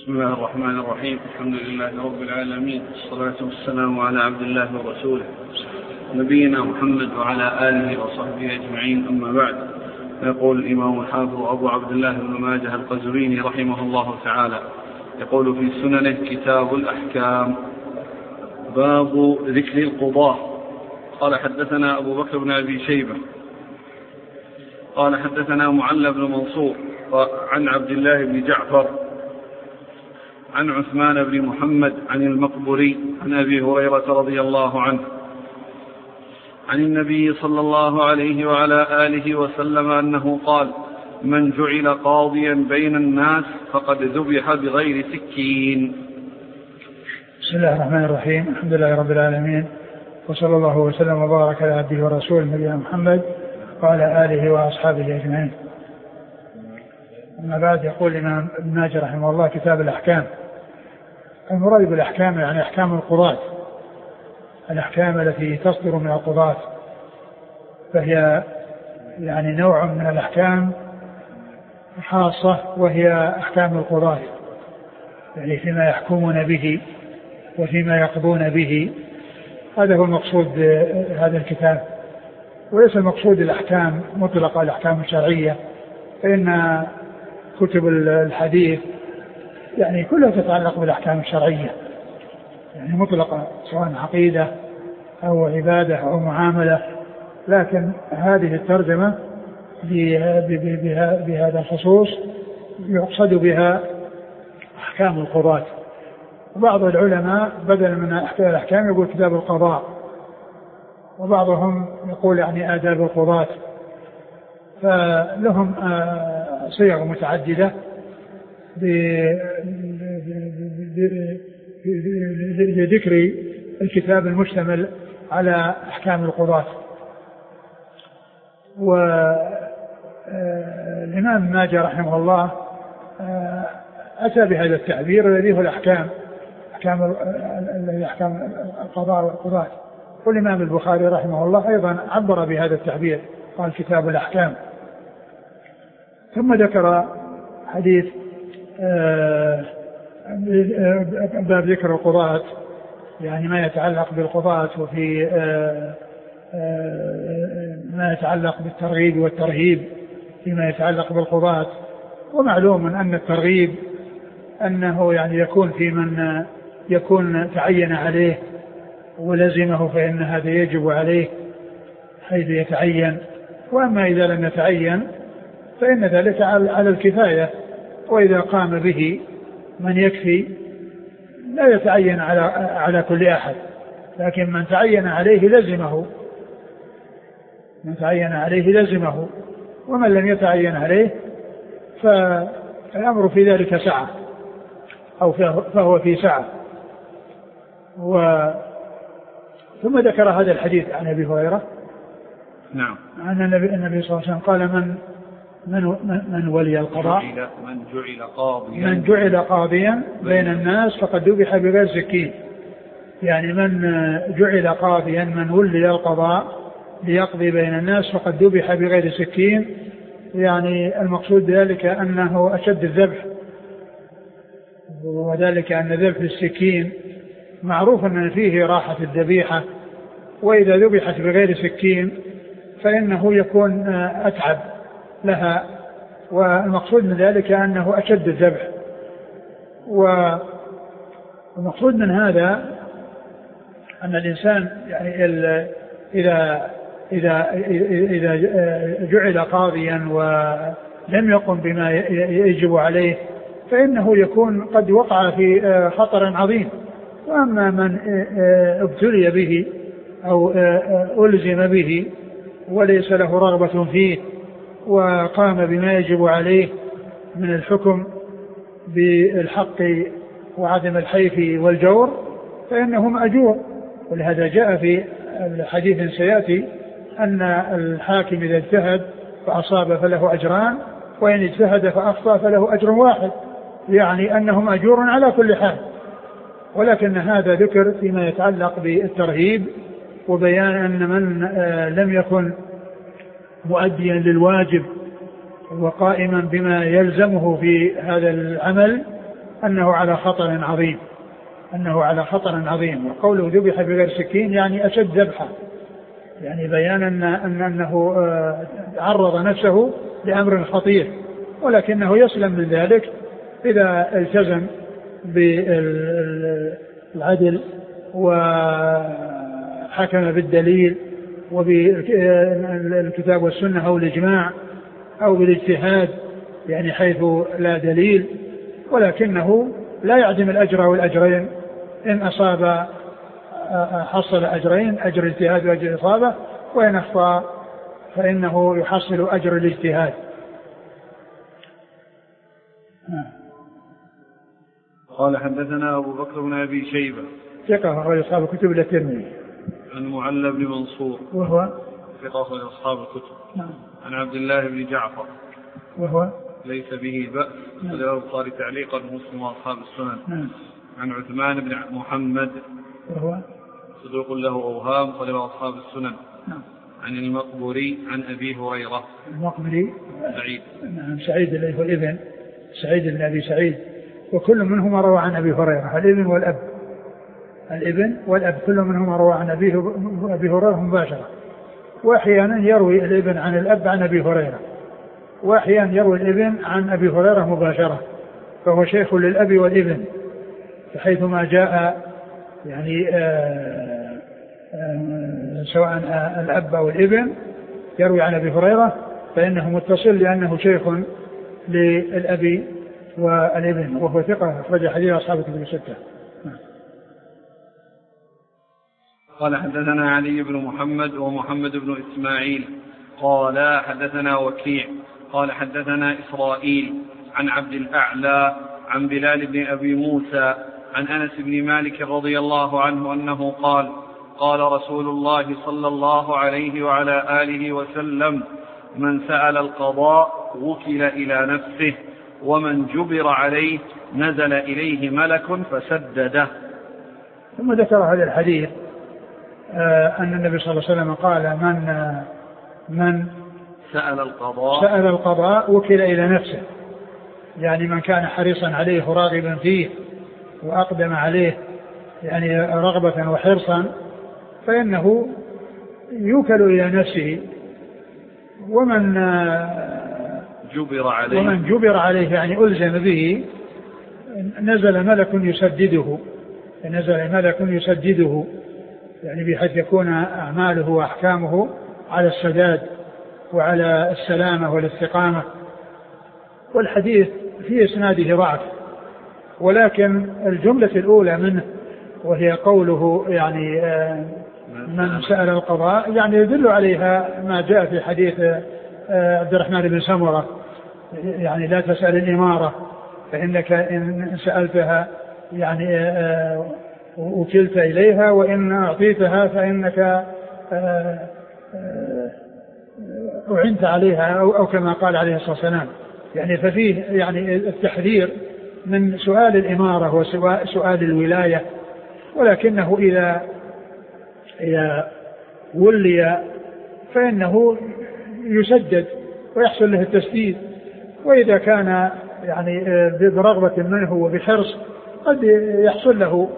بسم الله الرحمن الرحيم. الحمد لله رب العالمين، والصلاة والسلام على عبد الله ورسوله نبينا محمد وعلى آله وصحبه أجمعين، أما بعد. يقول الإمام الحافظ أبو عبد الله بن ماجه القزويني رحمه الله تعالى، يقول في سننه: كتاب الأحكام، باب ذكر القضاة. قال: حدثنا أبو بكر بن أبي شيبة قال: حدثنا معل بن منصور عن عبد الله بن جعفر عن عثمان بن محمد عن المقبري عن أبي هريرة رضي الله عنه عن النبي صلى الله عليه وعلى آله وسلم أنه قال: من جعل قاضيا بين الناس فقد ذبح بغير سكين. بسم الله الرحمن الرحيم. الحمد لله رب العالمين، وصلى الله وسلم وبارك على عبده ورسوله نبينا محمد وعلى آله وأصحابه أجمعين. أما بعد، يقول الإمام ابن ماجه رحمه الله: كتاب الأحكام. المراد بالأحكام يعني أحكام القضاة، الأحكام التي تصدر من القضاة، فهي يعني نوع من الأحكام خاصة، وهي أحكام القضاة، يعني فيما يحكمون به وفيما يقضون به. هذا هو المقصود بهذا الكتاب، وليس المقصود الأحكام مطلقة، الأحكام الشرعية، فإن كتب الحديث يعني كلها تتعلق بالأحكام الشرعية، يعني مطلقة، سواء عقيدة أو عبادة أو معاملة. لكن هذه الترجمة بهذا الخصوص يقصد بها أحكام القضاة. وبعض العلماء بدل من الأحكام يقول كتاب القضاء، وبعضهم يقول يعني آداب القضاة. فلهم صيغ متعددة لذكر الكتاب المشتمل على أحكام القضاة. والإمام ماجه رحمه الله أتى بهذا التعبير الذي هو أحكام القضاء والقضاة. والإمام البخاري رحمه الله أيضا عبر بهذا التعبير، قال كتاب الأحكام. ثم ذكر حديث باب ذكر القضاة، يعني ما يتعلق بالقضاة، وفي ما يتعلق بالترغيب والترهيب فيما يتعلق بالقضاة. ومعلوم أن الترغيب أنه يعني يكون في من يكون تعين عليه ولزمه، فإن هذا يجب عليه حيث يتعين. وأما إذا لم يتعين فإن ذلك على الكفاية، وإذا قام به من يكفي لا يتعين على كل أحد، لكن من تعين عليه لزمه، ومن لم يتعين عليه فالأمر في ذلك سعة، أو فهو في سعة. ثم ذكر هذا الحديث عن أبي هريرة، نعم، عن النبي صلى الله عليه وسلم قال: من ولي القضاء، من جعل قاضيا بين الناس فقد ذبح بغير سكين. يعني من جعل قاضيا، من ولي القضاء ليقضي بين الناس فقد ذبح بغير سكين. يعني المقصود بذلك أنه أشد الذبح، وذلك أن ذبح السكين معروف أن فيه راحة الذبيحة، وإذا ذبحت بغير سكين فإنه يكون أتعب لها، والمقصود من ذلك أنه أشد الذبح. والمقصود من هذا أن الإنسان يعني إذا جعل قاضيا ولم يقم بما يجب عليه فإنه يكون قد وقع في خطر عظيم. وأما من ابتلي به أو ألزم به وليس له رغبة فيه وقام بما يجب عليه من الحكم بالحق وعدم الحيف والجور فإنه مأجور. ولهذا جاء في الحديث سيأتي أن الحاكم إذا اجتهد فأصاب فله أجران، وإن اجتهد فأخطأ فله أجر واحد، يعني أنه مأجور على كل حال. ولكن هذا ذكر فيما يتعلق بالترهيب، وبيان أن من لم يكن مؤديا للواجب وقائما بما يلزمه في هذا العمل أنه على خطر عظيم، أنه على خطر عظيم. وقوله ذبح بغير سكين يعني أشد ذبحا، يعني بيانا أنه عرض نفسه لأمر خطير، ولكنه يسلم من ذلك إذا التزم بالعدل وحكم بالدليل وبالكتاب والسنة أو الإجماع أو بالاجتهاد، يعني حيث لا دليل، ولكنه لا يعدم الأجر والأجرين. إن أصاب حصل أجرين، أجر الاجتهاد وأجر الإصابة، وإن أخطأ فإنه يحصل أجر الاجتهاد. قال حدثنا أبو بكر بن أبي شيبة ثقة أخرج أصحاب الكتب إلا الترمذي. عن معل بن منصور وهو ثقة أخرج أصحاب الكتب. نعم. عن عبد الله بن جعفر وهو ليس به بأس، وله البخاري تعليقا مسلم وأصحاب السنن. نعم. عن عثمان بن محمد وهو صدوق له أوهام، وله أصحاب السنن. نعم. عن المقبوري عن أبي هريرة المقبري سعيد. نعم سعيد اللي هو الابن سعيد بن أبي سعيد، وكل منهما روى عن أبي هريرة، الابن والأب، الابن والأب كل منهما روى عن أبي هريرة مباشرة، وأحيانا يروي الابن عن الأب عن أبي هريرة، وأحيانا يروي الابن عن أبي هريرة مباشرة، فهو شيخ للأب والابن، فحيثما جاء يعني سواء الأب أو الابن يروي عن أبي هريرة فإنه متصل، لأنه شيخ للأب والابن، وهو ثقة أخرج حديث أصحاب الكتب الستة. قال حدثنا علي بن محمد ومحمد بن إسماعيل قال حدثنا وكيع قال حدثنا إسرائيل عن عبد الأعلى عن بلال بن أبي موسى عن أنس بن مالك رضي الله عنه أنه قال قال رسول الله صلى الله عليه وعلى آله وسلم: من سأل القضاء وكل إلى نفسه، ومن جبر عليه نزل إليه ملك فسدده. ثم ذكر هذا الحديث أن النبي صلى الله عليه وسلم قال: من سأل القضاء وكل إلى نفسه، يعني من كان حريصا عليه راغبا فيه وأقدم عليه يعني رغبة وحرصا فإنه يوكل إلى نفسه، ومن جبر عليه يعني ألزم به نزل ملك يسدده، يعني بحيث يكون أعماله وأحكامه على السداد وعلى السلامة والاستقامة. والحديث في إسناده ضعف، ولكن الجملة الأولى منه وهي قوله يعني من سأل القضاء يعني يدل عليها ما جاء في حديث عبد الرحمن بن سمرة، يعني لا تسأل الإمارة فإنك إن سألتها يعني وكلت إليها، وإن أعطيتها فإنك أعنت عليها أو كما قال عليه الصلاة والسلام. يعني ففيه يعني التحذير من سؤال الإمارة وسؤال الولاية، ولكنه إذا ولي فإنه يسدد ويحصل له التسديد، وإذا كان يعني برغبة منه وبحرص قد يحصل له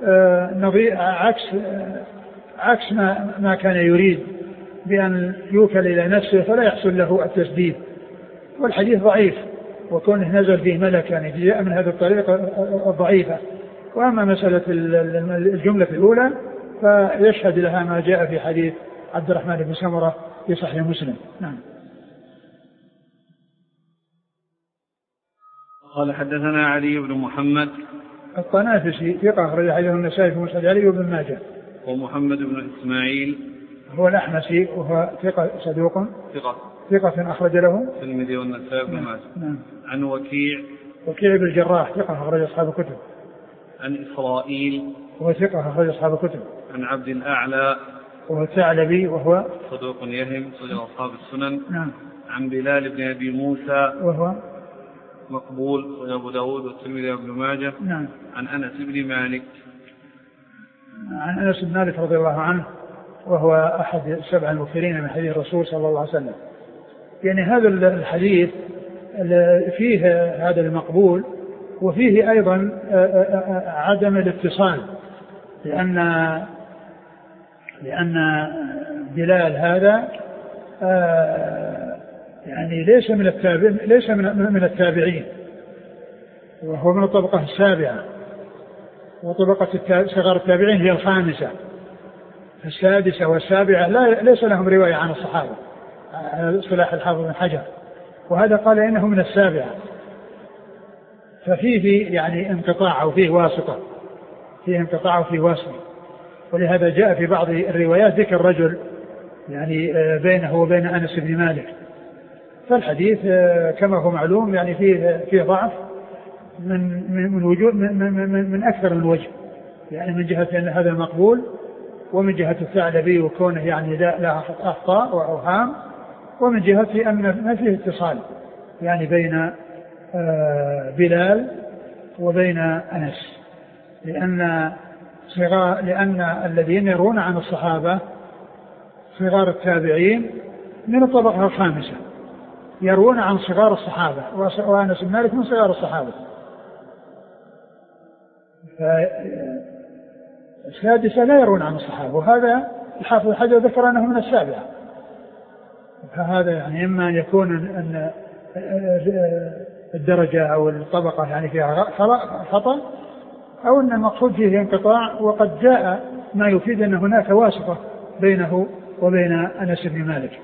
عكس ما كان يريد بأن يوكل إلى نفسه فلا يحصل له التسديد. والحديث ضعيف، وكونه نزل فيه ملك يعني جاء من هذه الطريقة الضعيفة. وأما مسألة الجملة الأولى فيشهد لها ما جاء في حديث عبد الرحمن بن سمرة في صحيح مسلم. نعم. قال حدثنا علي بن محمد الطنافسي ثقة أخرج حديث النسائي في مسند علي وابن ماجه. ومحمد بن إسماعيل هو الأحمسي وهو ثقة صدوق ثقة أخرج له الترمذي والنسائي وابن ماجه. نعم. عن وكيع بن الجراح ثقة أخرج أصحاب الكتب. عن إسرائيل وهو ثقة أخرج أصحاب الكتب. عن عبد الأعلى وهو الثعلبي وهو صدوق يهم صدر أصحاب السنن. نعم. عن بلال بن أبي موسى وهو مقبول أبو داود والترمذي وابن ماجه. نعم. عن أنس بن مالك عن أنس بن مالك رضي الله عنه، وهو أحد السبع المكثرين من حديث الرسول صلى الله عليه وسلم. يعني هذا الحديث فيه هذا المقبول وفيه أيضا عدم الاتصال، لأن بلال هذا يعني ليس من التابعين، وهو من الطبقة السابعة، وطبقة صغار التابعين هي الخامسة. السادسة والسابعة ليس لهم رواية عن الصحابة على اصطلاح الحافظ بن حجر، وهذا قال إنه من السابعة، ففيه يعني انقطاع أو فيه واسطة، ولهذا جاء في بعض الروايات ذكر رجل يعني بينه وبين أنس بن مالك. فالحديث كما هو معلوم يعني فيه ضعف من أكثر من وجه، يعني من جهة أن هذا مقبول، ومن جهة الثعلبي وكونه يعني لا أخطاء وأوهام، ومن جهة أن ما فيه اتصال يعني بين بلال وبين أنس، لأن الذين يرون عن الصحابة صغار التابعين من الطبقة الخامسة، يرون عن صغار الصحابة، وأنس بن مالك من صغار الصحابة. السادسة لا يرون عن الصحابة، وهذا الحافظ حجر ذكر أنه من السابعة. فهذا يعني إما أن يكون أن الدرجة أو الطبقة يعني فيها خطأ، أو أن المقصود فيه انقطاع، وقد جاء ما يفيد أن هناك واسطة بينه وبين أنس بن مالك.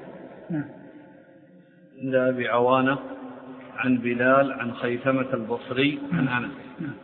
لا بعوانة عن بلال عن خيثمة البصري عن أنس.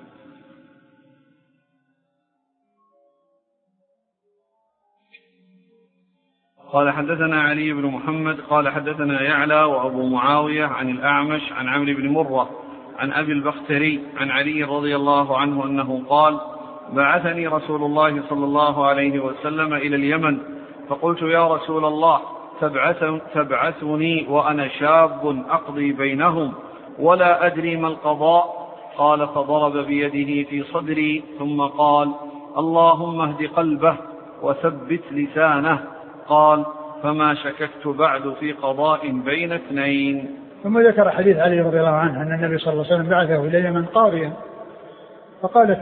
قال حدثنا علي بن محمد قال حدثنا يعلى وأبو معاوية عن الأعمش عن عمرو بن مرة عن أبي البختري عن علي رضي الله عنه أنه قال: بعثني رسول الله صلى الله عليه وسلم إلى اليمن، فقلت: يا رسول الله، تبعثني وأنا شاب أقضي بينهم ولا أدري ما القضاء؟ قال: فضرب بيده في صدري ثم قال: اللهم اهد قلبه وثبت لسانه. قال: فما شككت بعد في قضاء بين اثنين. ثم ذكر حديث علي رضي الله عنه أن النبي صلى الله عليه وسلم بعثه إلى اليمن قاضيا، فقال: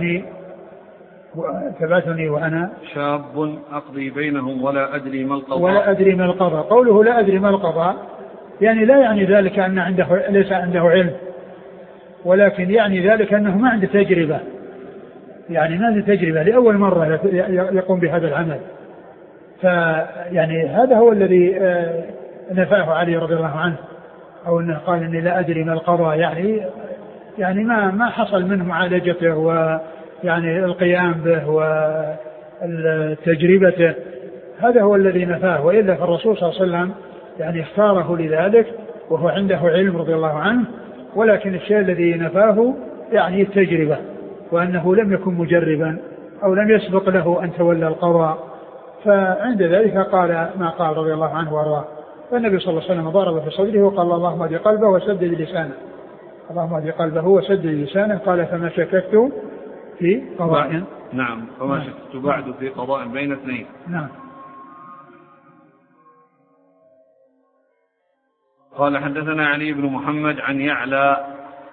تبعثني وأنا شاب أقضي بينهم ولا أدري ما القضاء. قوله لا أدري ما القضاء يعني لا يعني ذلك أن ليس عنده علم، ولكن يعني ذلك أنه ما عنده تجربة، يعني ما عنده تجربة، لأول مرة يقوم بهذا العمل. فيعني هذا هو الذي نفاه علي رضي الله عنه، أو أنه قال إني لا أدري ما القضاء، يعني ما حصل منه معالجته ويعني القيام به وتجربته، هذا هو الذي نفاه. وإلا فالرسول صلى الله عليه وسلم يعني اختاره لذلك وهو عنده علم رضي الله عنه، ولكن الشيء الذي نفاه يعني التجربة، وأنه لم يكن مجربا أو لم يسبق له أن تولى القضاء. فعند ذلك قال ما قال رضي الله عنه وارضاه. فالنبي صلى الله عليه وسلم ضرب في صدره وقال: اللهم اهد قلبه وسدد لسانه. اللهم اهد قلبه وسدد لسانه. قال: فما شككت في قضاء. نعم، فما شككت بعد في قضاء بين اثنين. نعم. قال حدثنا علي بن محمد عن يعلى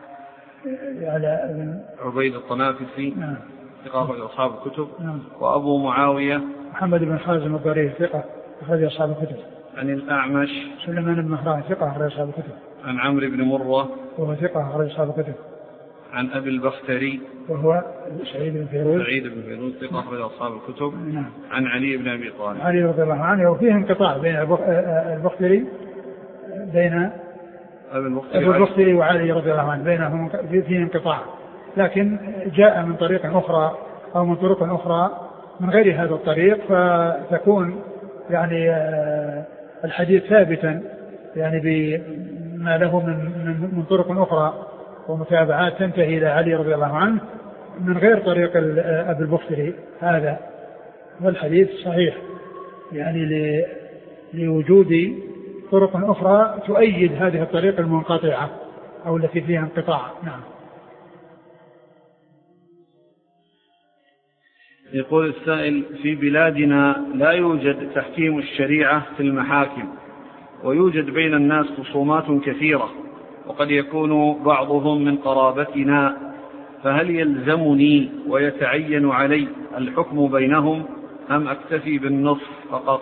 بن عبيد الطنافسي ثقة أصحاب الكتب. نعم. وأبو معاوية محمد بن خازم الضرير ثقة أخرج أصحاب الكتب. عن الأعمش سليمان بن مهران ثقة أخرج أصحاب الكتب. عن عمرو بن مرة وهو ثقة أخرج أصحاب الكتب. عن أبي البختري وهو سعيد بن فيروز ثقة أخرج أصحاب الكتب. نعم. عن علي بن أبي طالب. علي رضي الله عنه. وفيه انقطاع بين البختري بين أبي البختري وعلي رضي الله عنه، بينهم فيه انقطاع، لكن جاء من طريق أخرى أو من طرق أخرى من غير هذا الطريق، فتكون يعني الحديث ثابتا يعني بما له من طرق أخرى ومتابعات تنتهي إلى علي رضي الله عنه من غير طريق أبي البختري هذا. والحديث صحيح يعني لوجود طرق أخرى تؤيد هذه الطريق المنقطعة أو التي فيها انقطاع. نعم. يقول السائل: في بلادنا لا يوجد تحكيم الشريعة في المحاكم، ويوجد بين الناس خصومات كثيرة، وقد يكون بعضهم من قرابتنا، فهل يلزمني ويتعين علي الحكم بينهم أم أكتفي بالنصف فقط؟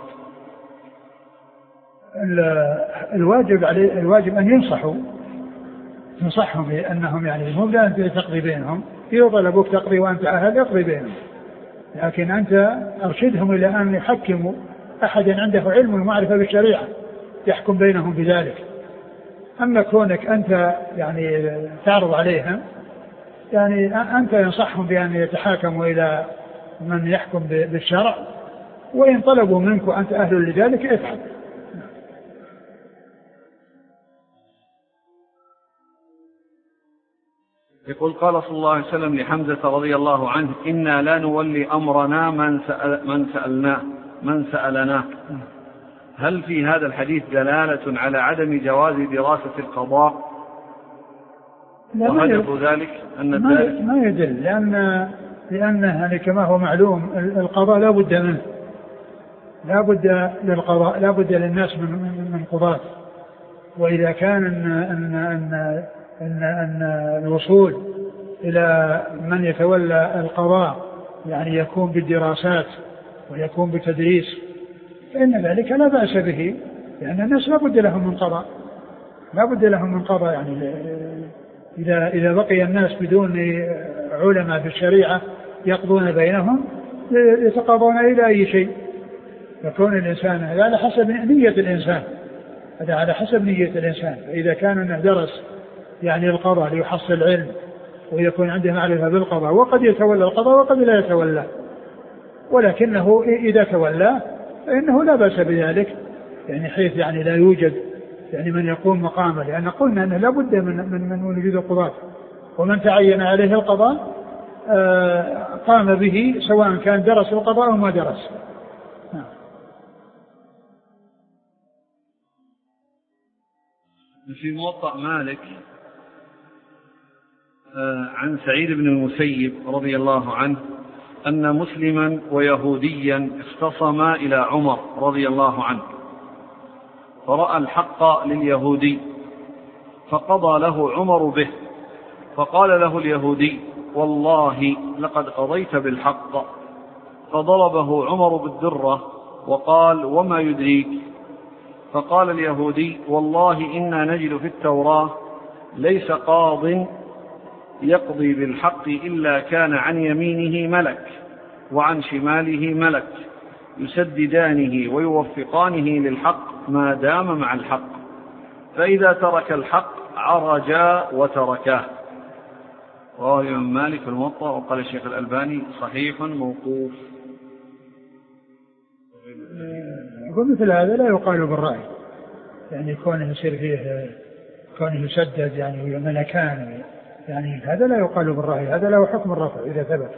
الواجب أن ينصحهم بأنهم يعني هم لا أنت تقضي بينهم، إذا طلبوك تقضي وأنت أهل اقضي بينهم، لكن أنت أرشدهم إلى أن يحكموا أحدا عنده علم ومعرفة بالشريعة يحكم بينهم بذلك. أما كونك أنت يعني تعرض عليهم، يعني أنت ينصحهم بأن يتحاكموا إلى من يحكم بالشرع، وإن طلبوا منك وأنت أهل لذلك افعل. يقول قال صلى الله عليه وسلم لحمزة رضي الله عنه: إنا لا نولي أمرنا من سألناه. هل في هذا الحديث دلالة على عدم جواز دراسة القضاء؟ وهدف ذلك أن ما يدل، لأن كما هو معلوم القضاء لا بد منه، لا بد للقضاء، لا بد للناس من قضاة. وإذا كان أن الوصول إلى من يتولى القضاء يعني يكون بالدراسات ويكون بالتدريس، فإن ذلك لا بأس به، لأن الناس لا بد لهم من قضاء، يعني إذا بقي الناس بدون علماء بالشريعة يقضون بينهم يتقاضون إلى أي شيء. يكون الإنسان هذا على حسب نية الإنسان، فإذا كان أنه درس يعني القضاء ليحصل علم ويكون عنده معرفة بالقضاء، وقد يتولى القضاء وقد لا يتولى، ولكنه إذا تولى فإنه لا بأس بذلك، يعني حيث يعني لا يوجد يعني من يقوم مقامه، لأن قلنا أنه لا بد من وجود القضاة، ومن تعين عليه القضاء قام به سواء كان درس القضاء أو ما درس. في موطأ مالك عن سعيد بن المسيب رضي الله عنه أن مسلما ويهوديا اختصما إلى عمر رضي الله عنه، فرأى الحق لليهودي فقضى له عمر به، فقال له اليهودي: والله لقد قضيت بالحق. فضربه عمر بالدرة وقال: وما يدريك؟ فقال اليهودي: والله إنا نجد في التوراة ليس قاض يقضي بالحق إلا كان عن يمينه ملك وعن شماله ملك يسددانه ويوفقانه للحق ما دام مع الحق، فإذا ترك الحق عرجا وتركاه. رواه الإمام مالك في الموطأ، وقال الشيخ الألباني صحيح موقوف. يقول مثل هذا لا يقال بالرأي، يعني كونه يصير فيه كونه يسدد يعني ملكان، يعني هذا لا يقال بالرأي، هذا له حكم الرفع إذا ثبت.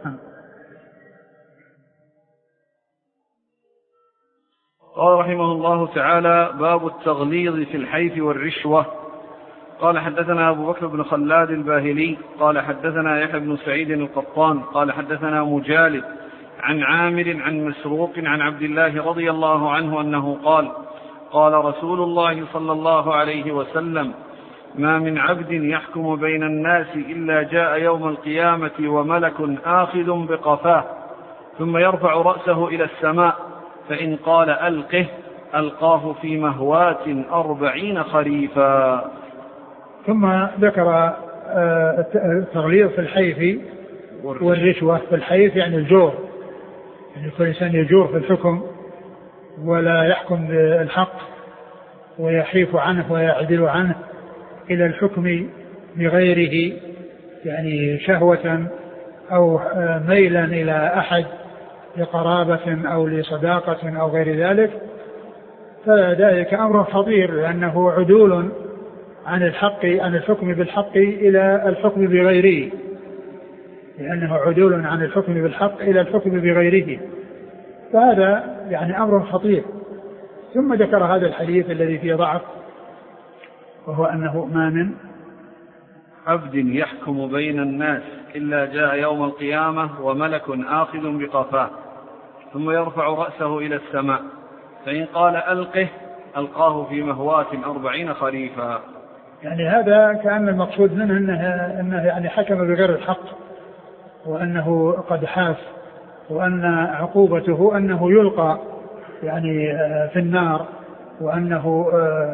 قال رحمه الله تعالى: باب التغليظ في الحيف والرشوة. قال حدثنا أبو بكر بن خلاد الباهلي قال حدثنا يحيى بن سعيد القطان قال حدثنا مجالد عن عامر عن مسروق عن عبد الله رضي الله عنه أنه قال: قال رسول الله صلى الله عليه وسلم: ما من عبد يحكم بين الناس إلا جاء يوم القيامة وملك آخذ بقفاه، ثم يرفع رأسه إلى السماء، فإن قال ألقه ألقاه في مهوات 40 خريفا. ثم ذكر التغليظ في الحيف والرشوة. في الحيف يعني الجور، يعني كل إنسان يجور في الحكم ولا يحكم بالحق ويحيف عنه ويعدل عنه إلى الحكم بغيره، يعني شهوة أو ميلا إلى أحد لقرابة أو لصداقة أو غير ذلك، فذلك أمر خطير، لأنه عدول عن الحق، عن الحكم بالحق إلى الحكم بغيره، لأنه عدول عن الحكم بالحق إلى الحكم بغيره، فهذا يعني أمر خطير. ثم ذكر هذا الحديث الذي فيه ضعف، وهو أنه ما من عبد يحكم بين الناس إلا جاء يوم القيامة وملك آخذ بقفاه، ثم يرفع رأسه إلى السماء، فإن قال ألقه ألقاه في مهوات 40 خريفا. يعني هذا كأن المقصود منه أنه يعني حكم بغير الحق، وأنه قد حاف، وأن عقوبته أنه يلقى يعني في النار، وأنه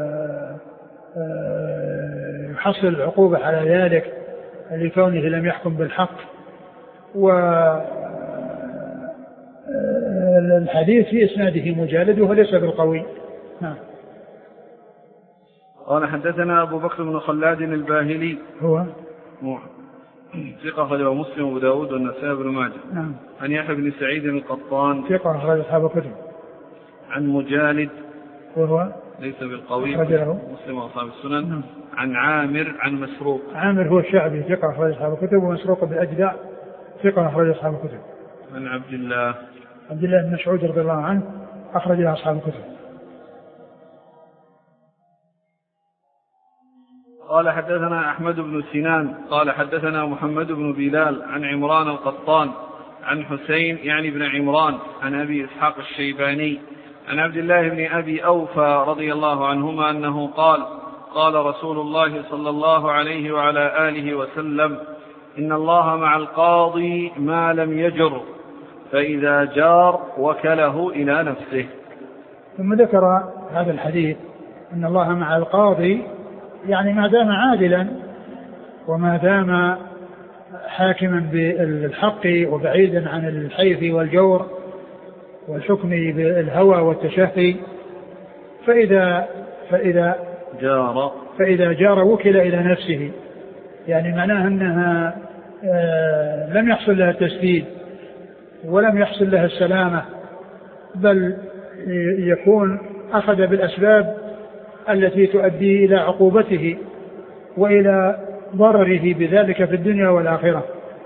يحصل العقوبة على ذلك لكونه لم يحكم بالحق. والحديث في إسناده مجالد وهو ليس بالقوي. قال حدثنا أبو بكر بن خلاد الباهلي هو ثقة أخرجه مسلم وأبو داود والنسائي بن ماجه. نعم. عن يحيى بن سعيد القطان ثقة أخرج أصحاب الكتب. عن مجالد وهو ليس بالقوي أخرجه مسلم وأصحاب السنن. نعم. عن عامر عن مسروق. عامر هو الشعبي ثقة أخرج أصحاب الكتب، ومسروق بالأجدع ثقة أخرج أصحاب الكتب. عن عبد الله بن مسعود رضي الله عنه أخرج له أصحاب الكتب. قال حدثنا أحمد بن سنان قال حدثنا محمد بن بلال عن عمران القطان عن حسين يعني بن عمران عن أبي إسحاق الشيباني عن عبد الله بن أبي أوفى رضي الله عنهما أنه قال قال رسول الله صلى الله عليه وعلى آله وسلم إن الله مع القاضي ما لم يجر، فإذا جار وكله إلى نفسه. ثم ذكر هذا الحديث إن الله مع القاضي، يعني ما دام عادلا وما دام حاكما بالحق وبعيدا عن الحيف والجور والحكم بالهوى والتشهي، فإذا جار وكل إلى نفسه، يعني معناه أنها لم يحصل لها التسديد ولم يحصل لها السلامة، بل يكون أخذ بالأسباب التي تؤدي إلى عقوبته وإلى ضرره بذلك في الدنيا والآخرة.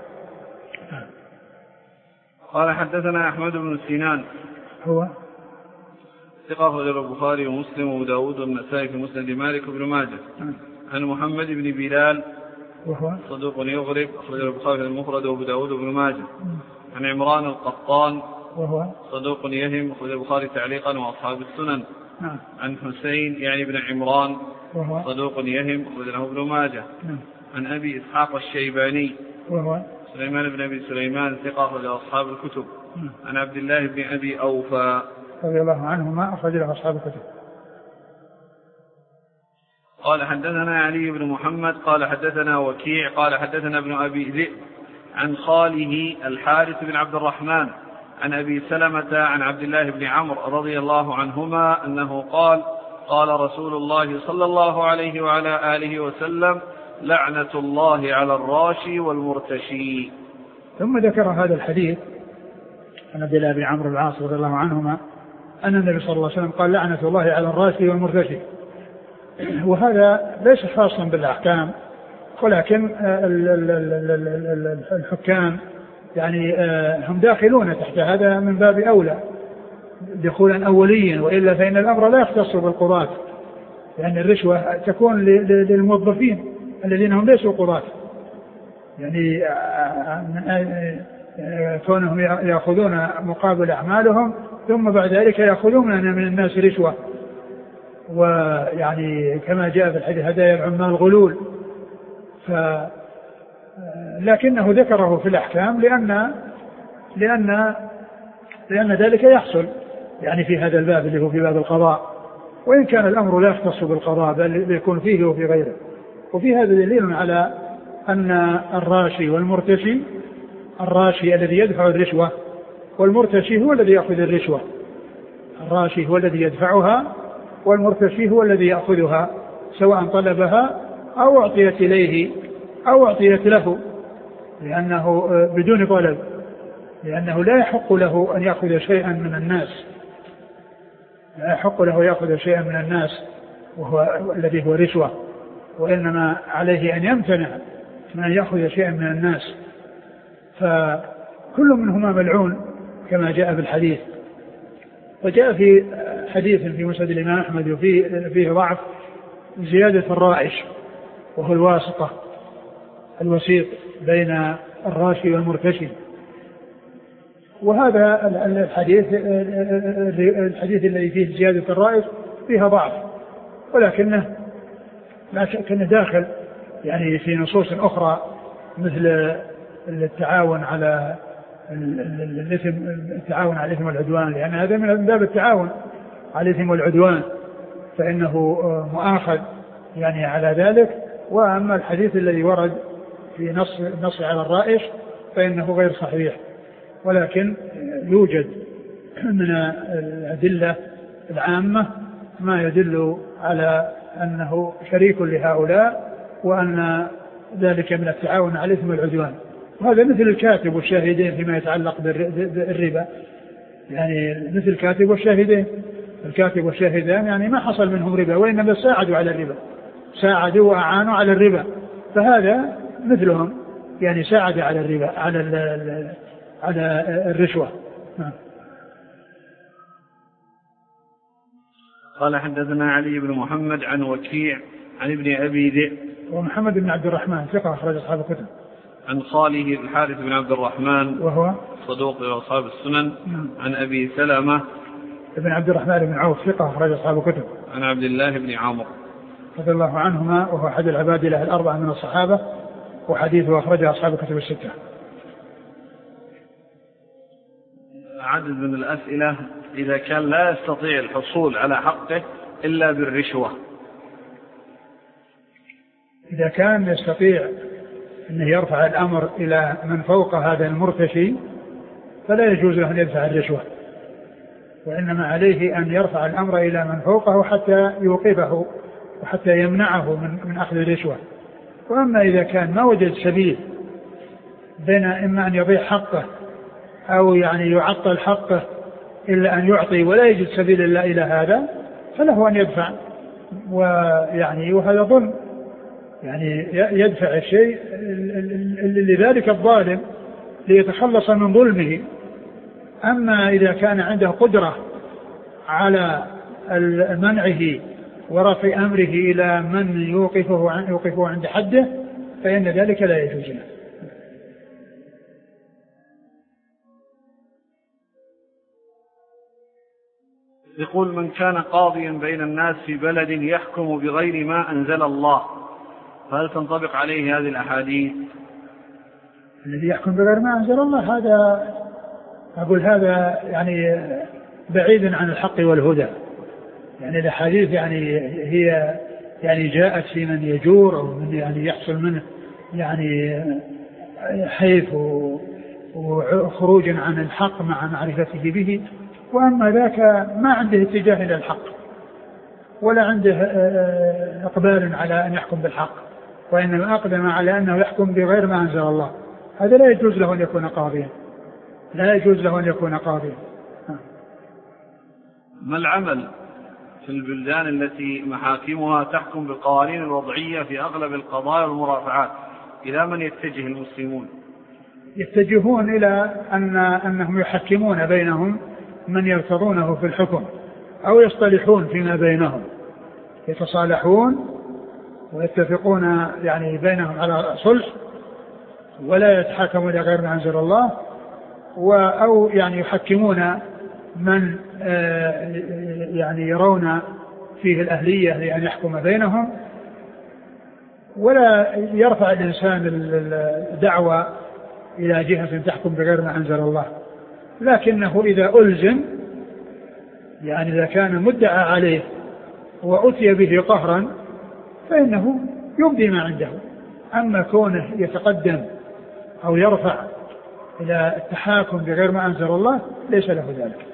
قال حدثنا أحمد بن سنان هو ثقة أخرج البخاري ومسلم وأبو داود والنسائي في مسند مالك بن ماجه. عن محمد بن بلال وهو صدوق يغرب أخرج البخاري في المفرد وأبو داود بن ماجه. عن عمران القطان وهو صدوق يهم أخرج البخاري تعليقا وأصحاب السنن. عن حسين يعني بن عمران وهو صدوق يهم أخرج له ابن ماجه. عن أبي إسحاق الشيباني وهو سليمان بن أبي سليمان ثقة أخرج أصحاب الكتب. عن عبد الله بن أبي أوفى رضي الله عنهما أخرج له أصحاب الكتب. قال حدثنا علي بن محمد قال حدثنا وكيع قال حدثنا ابن أبي ذئب عن خاله الحارث بن عبد الرحمن عن أبي سلمة عن عبد الله بن عمرو رضي الله عنهما أنه قال قال رسول الله صلى الله عليه وعلى آله وسلم لعنة الله على الراشي والمرتشي. ثم ذكر هذا الحديث عن عبد الله بن عمرو العاص رضي الله عنهما أن النبي صلى الله عليه وسلم قال لعنة الله على الراشي والمرتشي. وهذا ليس خاصا بالأحكام، ولكن الحكام يعني هم داخلون تحت هذا من باب أولى دخولا أوليا، وإلا فإن الأمر لا يختص بالقضاة، لأن الرشوة تكون للموظفين الذين هم ليسوا قضاة، يعني كونهم يأخذون مقابل أعمالهم ثم بعد ذلك يأخذون من الناس رشوة، ويعني كما جاء في الحديث هدايا العمال غلول. لكنه ذكره في الأحكام لأن ذلك يحصل يعني في هذا الباب اللي هو في باب القضاء، وإن كان الأمر لا يختص بالقضاء بل يكون فيه وفي غيره. وفي هذا دليل على أن الراشي والمرتشي، الراشي الذي يدفع الرشوة والمرتشي هو الذي يأخذ الرشوة، الراشي هو الذي يدفعها والمرتشي هو الذي يأخذها، سواء طلبها أو أعطيت إليه أو أعطيت له، لأنه بدون طلب، لأنه لا يحق له أن يأخذ شيئا من الناس، لا يحق له يأخذ شيئا من الناس وهو الذي هو رشوة، وإنما عليه أن يمتنع من أن يأخذ شيئا من الناس. فكل منهما ملعون كما جاء في الحديث. وجاء في حديث في مسند الإمام أحمد وفيه ضعف زيادة الرائش، وهو الواسطة الوسيط بين الراشي والمرتشي. وهذا الحديث الذي فيه زيادة الرائش فيها ضعف، ولكنه لكن داخل يعني في نصوص أخرى مثل التعاون على الإثم، التعاون على الإثم والعدوان، لأن هذا من باب التعاون على الإثم والعدوان فإنه مؤاخذ يعني على ذلك. وأما الحديث الذي ورد في نص على الرائش فإنه غير صحيح، ولكن يوجد من الأدلة العامة ما يدل على أنه شريك لهؤلاء وأن ذلك من التعاون على الإثم والعدوان. وهذا مثل الكاتب والشاهدين فيما يتعلق بالربا، يعني مثل الكاتب والشاهدين، الكاتب والشاهدان يعني ما حصل منهم ربا وإنما ساعدوا على الربا، ساعدوا وأعانوا على الربا، فهذا مثلهم يعني ساعد على الربا على الرشوة. قال حدثنا علي بن محمد عن وكيع عن ابن أبي ذئب ومحمد بن عبد الرحمن ثقة أخرج أصحاب الكتب، عن خاله الحارث بن عبد الرحمن وهو صدوق وأصحاب السنن، عن أبي سلمة ابن عبد الرحمن بن عوف ثقة أخرج أصحاب الكتب، عن عبد الله بن عمرو رضي الله عنهما وهو أحد العبادلة الأربعة من الصحابة، وحديثه أخرجه أصحاب الكتب الستة. عدد من الأسئلة: إذا كان لا يستطيع الحصول على حقه إلا بالرشوة، إذا كان يستطيع أن يرفع الأمر إلى من فوق هذا المرتشي فلا يجوز له أن يدفع الرشوة، وإنما عليه أن يرفع الأمر إلى من فوقه حتى يوقفه وحتى يمنعه من أخذ الرشوة. وأما إذا كان ما وجد سبيل بين إما أن يضيع حقه أو يعني يعطل حقه إلا أن يعطي ولا يجد سبيل إلا إلى هذا فله أن يدفع، ويعني وهذا ظلم، يعني يدفع الشيء لذلك الظالم ليتخلص من ظلمه. أما إذا كان عنده قدرة على منعه ورفع أمره إلى من يوقفه عند حده فإن ذلك لا يجوز له. يقول: من كان قاضيا بين الناس في بلد يحكم بغير ما أنزل الله، فهل تنطبق عليه هذه الأحاديث؟ الذي يحكم بغير ما أنزل الله هذا أقول هذا يعني بعيد عن الحق والهدى، يعني الأحاديث يعني هي يعني جاءت في من يجور أو من يعني يحصل منه يعني حيث وخروج عن الحق مع معرفته به، وأما ذاك ما عنده اتجاه إلى الحق ولا عنده إقبال على أن يحكم بالحق، وإنما أقدم على أنه يحكم بغير ما أنزل الله، هذا لا يجوز له أن يكون قاضيا، لا يجوز له أن يكون قاضيا. ما العمل في البلدان التي محاكمها تحكم بالقوانين الوضعية في أغلب القضايا والمرافعات؟ إلى من يتجه المسلمون؟ يتجهون إلى أنهم يحكمون بينهم من يرتضونه في الحكم أو يصطلحون فيما بينهم، يتصالحون ويتفقون يعني بينهم على صلح ولا يتحاكمون إلى غير ما أنزل الله، أو يعني يحكمون من يعني يرون فيه الأهلية لأن يحكم بينهم، ولا يرفع الإنسان الدعوة إلى جهة تحكم بغير ما أنزل الله، لكنه إذا ألزم يعني إذا كان مدعى عليه وأتي به قهرا فإنه يبدي ما عنده. أما كونه يتقدم أو يرفع إلى التحاكم بغير ما أنزل الله ليس له ذلك.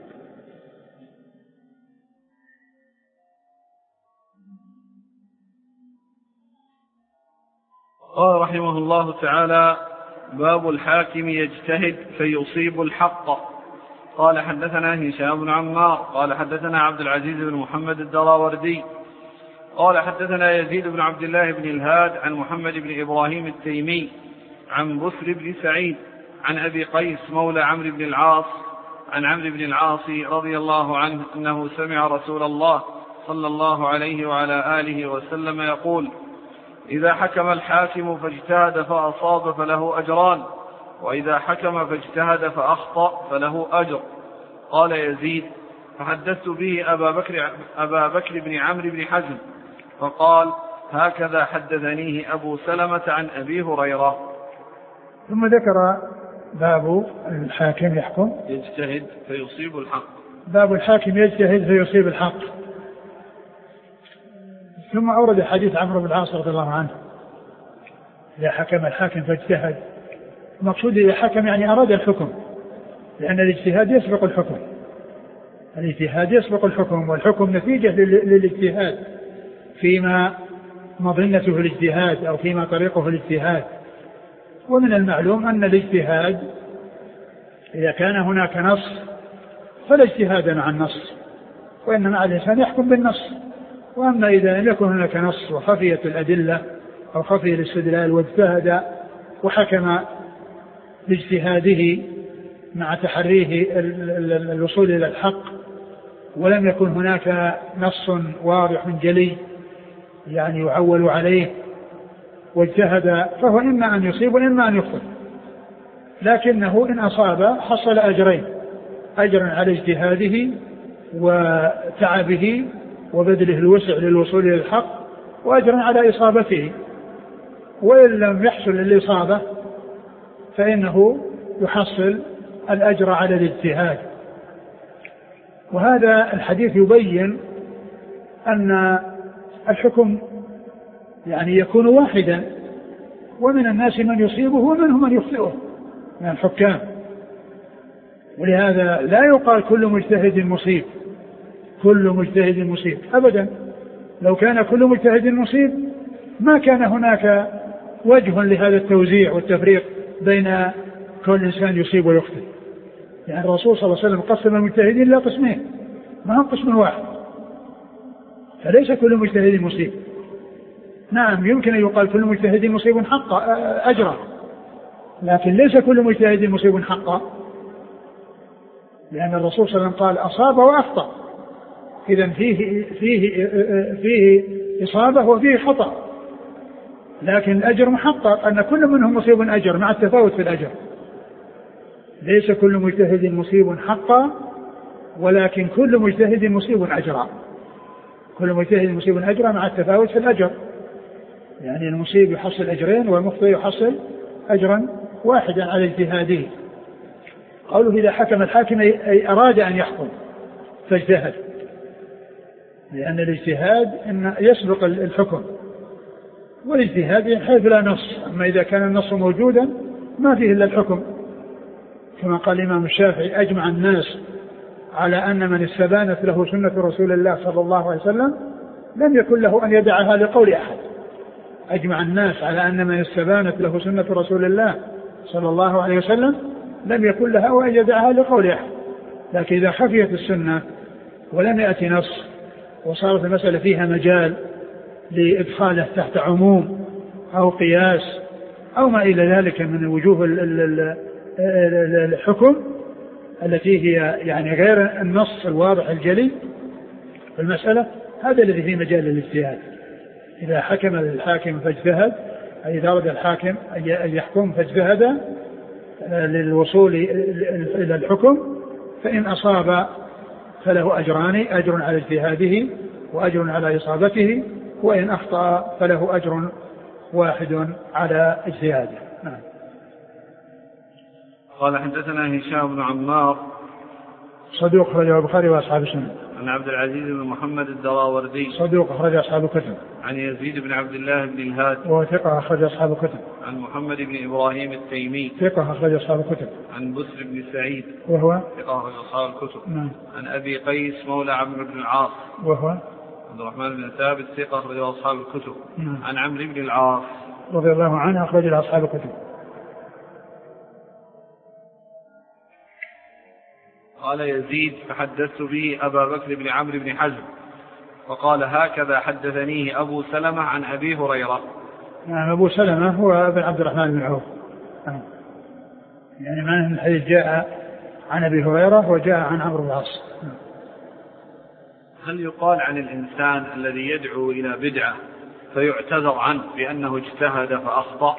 قال رحمه الله تعالى: باب الحاكم يجتهد فيصيب الحق. قال حدثنا هشام بن عمار قال حدثنا عبد العزيز بن محمد الدراوردي قال حدثنا يزيد بن عبد الله بن الهاد عن محمد بن إبراهيم التيمي عن بسر بن سعيد عن أبي قيس مولى عمرو بن العاص عن عمرو بن العاص رضي الله عنه أنه سمع رسول الله صلى الله عليه وعلى آله وسلم يقول: إذا حكم الحاكم فاجتهد فأصاب فله أجران، وإذا حكم فاجتهد فأخطأ فله أجر. قال يزيد: فحدثت به أبا بكر بن عمرو بن حزم فقال: هكذا حدثنيه أبو سلمة عن أبي هريرة. ثم ذكر باب الحاكم يحكم يجتهد فيصيب الحق. باب الحاكم يجتهد فيصيب الحق. ثم أورد حديث عمرو بن العاص رضي الله عنه إذا حكم الحاكم فاجتهد. المقصود إذا حكم يعني أراد الحكم، لأن الاجتهاد يسبق الحكم. الاجتهاد يسبق الحكم، والحكم نتيجة للاجتهاد فيما مظنته الاجتهاد أو فيما طريقه الاجتهاد. ومن المعلوم أن الاجتهاد إذا كان هناك نص فلا اجتهاد مع النص، وإنما الإنسان يحكم بالنص. وأما إذا لم يكن هناك نص وخفيت الأدلة أو خفي الاستدلال واجتهد وحكم باجتهاده مع تحريه الوصول إلى الحق، ولم يكن هناك نص واضح جلي يعني يعول عليه واجتهد، فهو إما أن يصيب وإما أن يخطئ. لكنه إن أصاب حصل أجرين: أجر على اجتهاده وتعبه وبذله الوسع للوصول إلى الحق، وأجر على إصابته. وإن لم يحصل الإصابة فإنه يحصل الأجر على الاجتهاد. وهذا الحديث يبين أن الحكم يعني يكون واحدا، ومن الناس من يصيبه ومنهم من يخطئه من الحكام. ولهذا لا يقال كل مجتهد مصيب، كل مجتهد مصيب أبدا. لو كان كل مجتهد مصيب ما كان هناك وجه لهذا التوزيع والتفريق بين كل إنسان يصيب ويخطئ. يعني الرسول صلى الله عليه وسلم قسم المجتهدين إلى قسمين، ما هم قسم واحد. فليس كل مجتهد مصيب. نعم يمكن أن يقال كل مجتهد مصيب حقا أجرا، لكن ليس كل مجتهد مصيب حقا، لأن الرسول صلى الله عليه وسلم قال أصاب وأخطأ، إذن فيه إصابة وفيه خطأ، لكن الأجر محقق أن كل منهم مصيب أجر مع التفاوت في الأجر. ليس كل مجتهد مصيب حقا، ولكن كل مجتهد مصيب أجرا. كل مجتهد مصيب أجرا مع التفاوت في الأجر، يعني المصيب يحصل أجرين والمخطئ يحصل أجرا واحدا على اجتهاده. قوله إذا حكم الحاكم أي أراد أن يحكم فاجتهد، لأن الاجتهاد إن يسبق الحكم، والاجتهاد حيث لا نص. أما إذا كان النص موجودا ما فيه إلا الحكم، كما قال الإمام الشافعي: أجمع الناس على أن من استبانت له سنة رسول الله صلى الله عليه وسلم لم يكن له أن يدعها لقول أحد. أجمع الناس على أن من استبانت له سنة رسول الله صلى الله عليه وسلم لم يكن له أن يدعها لقول أحد. لكن إذا خفيت السنة ولم يأتي نص وصارت المسألة فيها مجال لإدخاله تحت عموم أو قياس أو ما إلى ذلك من وجوه الحكم التي هي يعني غير النص الواضح الجلي في المسألة، هذا الذي فيه مجال للاجتهاد. إذا حكم الحاكم فاجتهد، أي إذا أراد الحاكم أن يحكم فاجتهد للوصول إلى الحكم، فإن أصاب فله أجران: أجر على اجتهاده وأجر على إصابته، وإن أخطأ فله أجر واحد على اجتهاده. نعم. قال حدثنا هشام بن عمار صدوق أخرجه البخاري وأصحاب السنن. عن عبد العزيز بن محمد الدراوردي صدوق أخرج أصحاب الكتب. عن يزيد بن عبد الله بن الهاد وهو ثقة أخرج أصحاب الكتب. عن محمد بن إبراهيم التيمي ثقة أخرج أصحاب الكتب. عن بسر بن سعيد وهو ثقة أخرج أصحاب الكتب. نعم. عن أبي قيس مولى عمرو بن العاص وهو عبد الرحمن بن ثابت ثقة أخرج أصحاب الكتب. نعم. عن عمرو بن العاص رضي الله عنه أخرج أصحاب الكتب. قال يزيد: فحدثت به أبا بكر بن عمرو بن حزم، وقال: هكذا حدثنيه أبو سلمة عن أبي هريرة. نعم. أبو سلمة هو ابن عبد الرحمن بن عوف، يعني معنى الحديث جاء عن أبي هريرة وجاء عن عمرو بن العاص. هل يقال عن الإنسان الذي يدعو إلى بدعة فيعتذر عنه بأنه اجتهد فأخطأ؟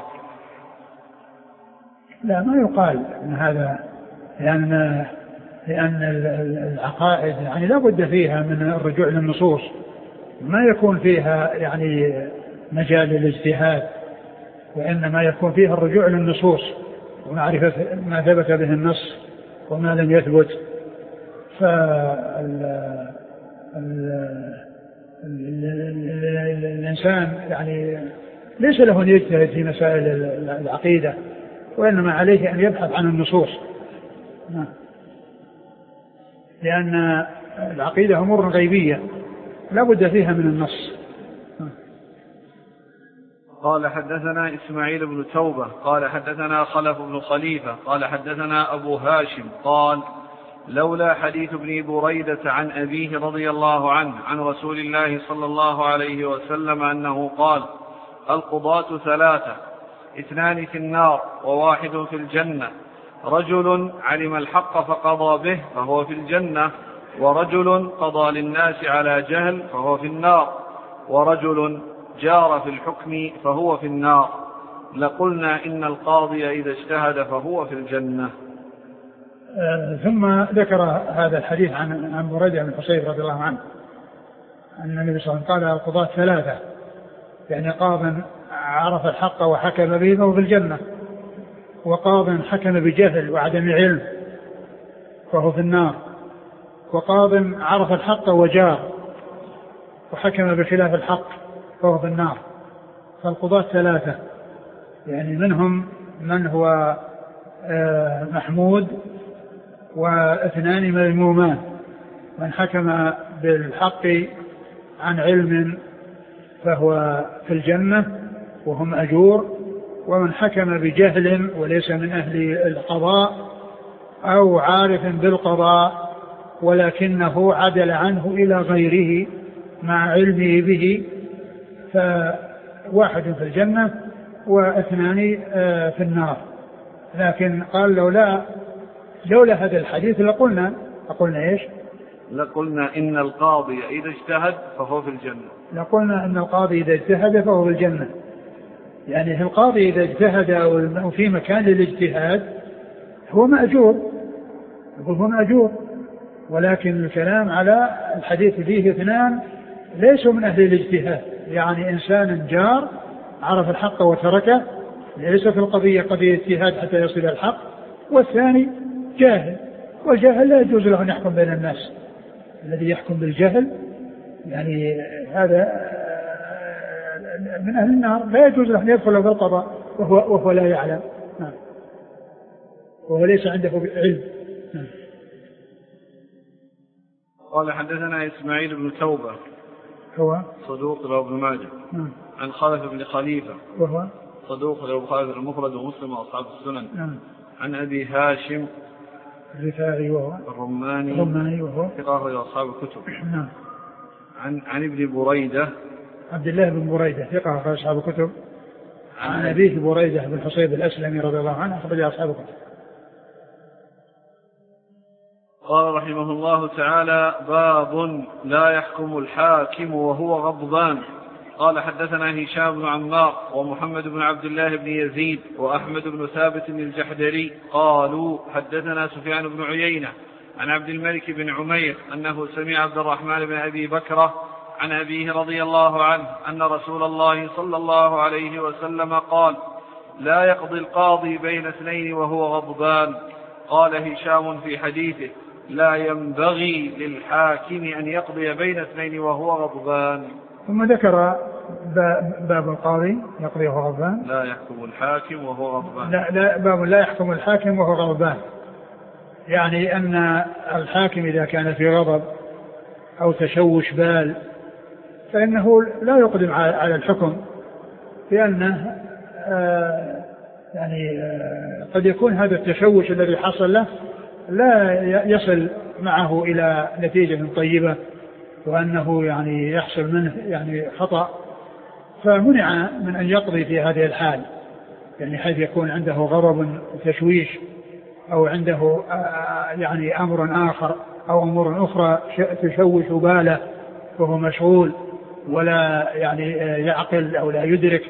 لا، ما يقال أن هذا، لأن العقائد يعني لا بد فيها من الرجوع للنصوص، ما يكون فيها يعني مجال للاجتهاد، وإنما يكون فيه الرجوع للنصوص ومعرفة ما ثبت به النص وما لم يثبت. فالإنسان يعني ليس له أن يجتهد في مسائل العقيدة، وإنما عليه أن يبحث عن النصوص، لأن العقيدة أمور غيبية لا بد فيها من النص. قال حدثنا إسماعيل بن توبة قال حدثنا خلف بن خليفة قال حدثنا أبو هاشم قال لولا حديث ابن بريدة عن أبيه رضي الله عنه عن رسول الله صلى الله عليه وسلم أنه قال القضاة ثلاثة، 2 في النار و1 في الجنة، رجل علم الحق فقضى به فهو في الجنة، ورجل قضى للناس على جهل فهو في النار، ورجل جار في الحكم فهو في النار. لقلنا إن القاضي إذا اجتهد فهو في الجنة. ثم ذكر هذا الحديث عن بريدة بن الحصيب رضي الله عنه أن النبي صلى الله عليه وسلم قال القضاة ثلاثة، يعني قاض عرف الحق وحكم به فهو في الجنة، وقاض حكم بجهل وعدم علم فهو في النار، وقاض عرف الحق وجار وحكم بخلاف الحق فهو في النار. فالقضاة ثلاثة، يعني منهم من هو محمود و2 مذمومان، من حكم بالحق عن علم فهو في الجنة وهم أجور، ومن حكم بجهل وليس من أهل القضاء أو عارف بالقضاء ولكنه عدل عنه إلى غيره مع علمه به فواحد في الجنة و2 في النار. لكن قال لولا هذا الحديث لقلنا إيش؟ لقلنا إن القاضي إذا اجتهد فهو في الجنة. لقلنا إن القاضي إذا اجتهد فهو في الجنة، يعني القاضي إذا اجتهد أو في مكان للاجتهاد هو مأجور، ولكن الكلام على الحديث فيه 2 ليسوا من أهل الاجتهاد، يعني إنسان جار عرف الحق وتركه، ليس في القضية قضية اجتهاد حتى يصل الحق، والثاني جاهل، والجاهل لا يجوز له أن يحكم بين الناس. الذي يحكم بالجهل يعني هذا من أهل النار، لا يجوز له أن يدخل في القضاء وهو لا يعلم، وهو ليس عنده علم. قال حدثنا إسماعيل بن توبة هو صدوق له ابن ماجه عن خلف بن خليفة وهو صدوق له البخاري المفرد ومسلم وأصحاب السنن عن أبي هاشم الرفاعي وهو الرماني وهو ثقة أصحاب الكتب عن ابن بريدة عبد الله بن بريدة ثقة أصحاب الكتب عن أبيه بريدة بن حصيب الأسلمي رضي الله عنه أخرج أصحاب الكتب. قال رحمه الله تعالى باب لا يحكم الحاكم وهو غضبان. قال حدثنا هشام بن عمار ومحمد بن عبد الله بن يزيد وأحمد بن ثابت الجحدري قالوا حدثنا سفيان بن عيينة عن عبد الملك بن عمير أنه سمع عبد الرحمن بن أبي بكرة عن أبيه رضي الله عنه أن رسول الله صلى الله عليه وسلم قال لا يقضي القاضي بين 2 وهو غضبان. قال هشام في حديثه لا ينبغي للحاكم أن يقضي بين 2 وهو غضبان. ثم ذكر باب القاضي يقضي وهو غضبان. لا يحكم الحاكم وهو غضبان. لا باب لا يحكم الحاكم وهو غضبان، يعني أن الحاكم إذا كان في غضب أو تشوش بال فإنه لا يقدم على الحكم، لأنه قد يكون هذا التشوش الذي حصل له لا يصل معه إلى نتيجة طيبة، وأنه يعني يحصل منه يعني خطأ، فمنع من أن يقضي في هذه الحال، يعني حيث يكون عنده غضب وتشويش أو عنده يعني أمر آخر أو أمور أخرى تشوش باله وهو مشغول ولا يعني يعقل أو لا يدرك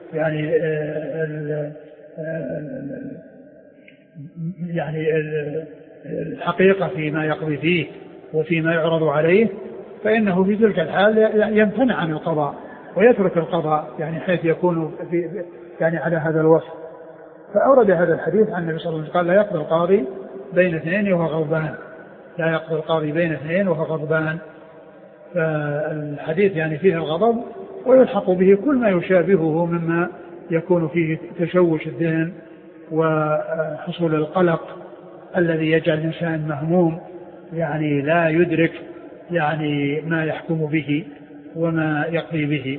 يعني الحقيقة فيما يقضي فيه وفيما يعرض عليه، فإنه في تلك الحال يمتنع عن القضاء ويترك القضاء يعني حيث يكون يعني على هذا الوصف. فأورد هذا الحديث عن النبي صلى الله عليه وسلم قال لا يقضي القاضي بين اثنين وهو غضبان، لا يقضي القاضي بين اثنين وهو غضبان. فالحديث يعني فيه الغضب ويلحق به كل ما يشابهه مما يكون فيه تشوش الذهن وحصول القلق الذي يجعل الإنسان مهموم يعني لا يدرك يعني ما يحكم به وما يقضي به.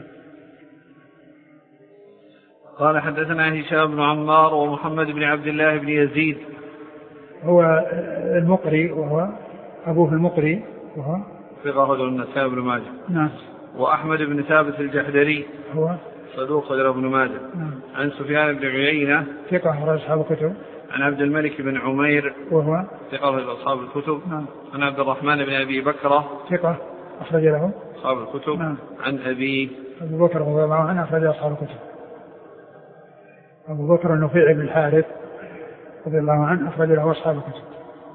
قال حدثنا هشام بن عمار ومحمد بن عبد الله بن يزيد هو المقري وهو أبوه المقري وهو ثقة رجل النسائي بن ماجه. نعم. وأحمد بن ثابت الجحدري هو صدوق رجل ابن ماجه. نعم. عن سفيان بن عيينة ثقة رجل أصحاب الكتب. عن عبد الملك بن عمير وهو ثقة رجل أصحاب الكتب. نعم. عن عبد الرحمن بن أبي بكرة ثقة أخرج له أصحاب الكتب. نعم. عن أبو بكر رضي الله عنه أخرج أصحاب الكتب. أبو بكر النفيع بن الحارث رضي الله عنه أخرج له أصحاب الكتب.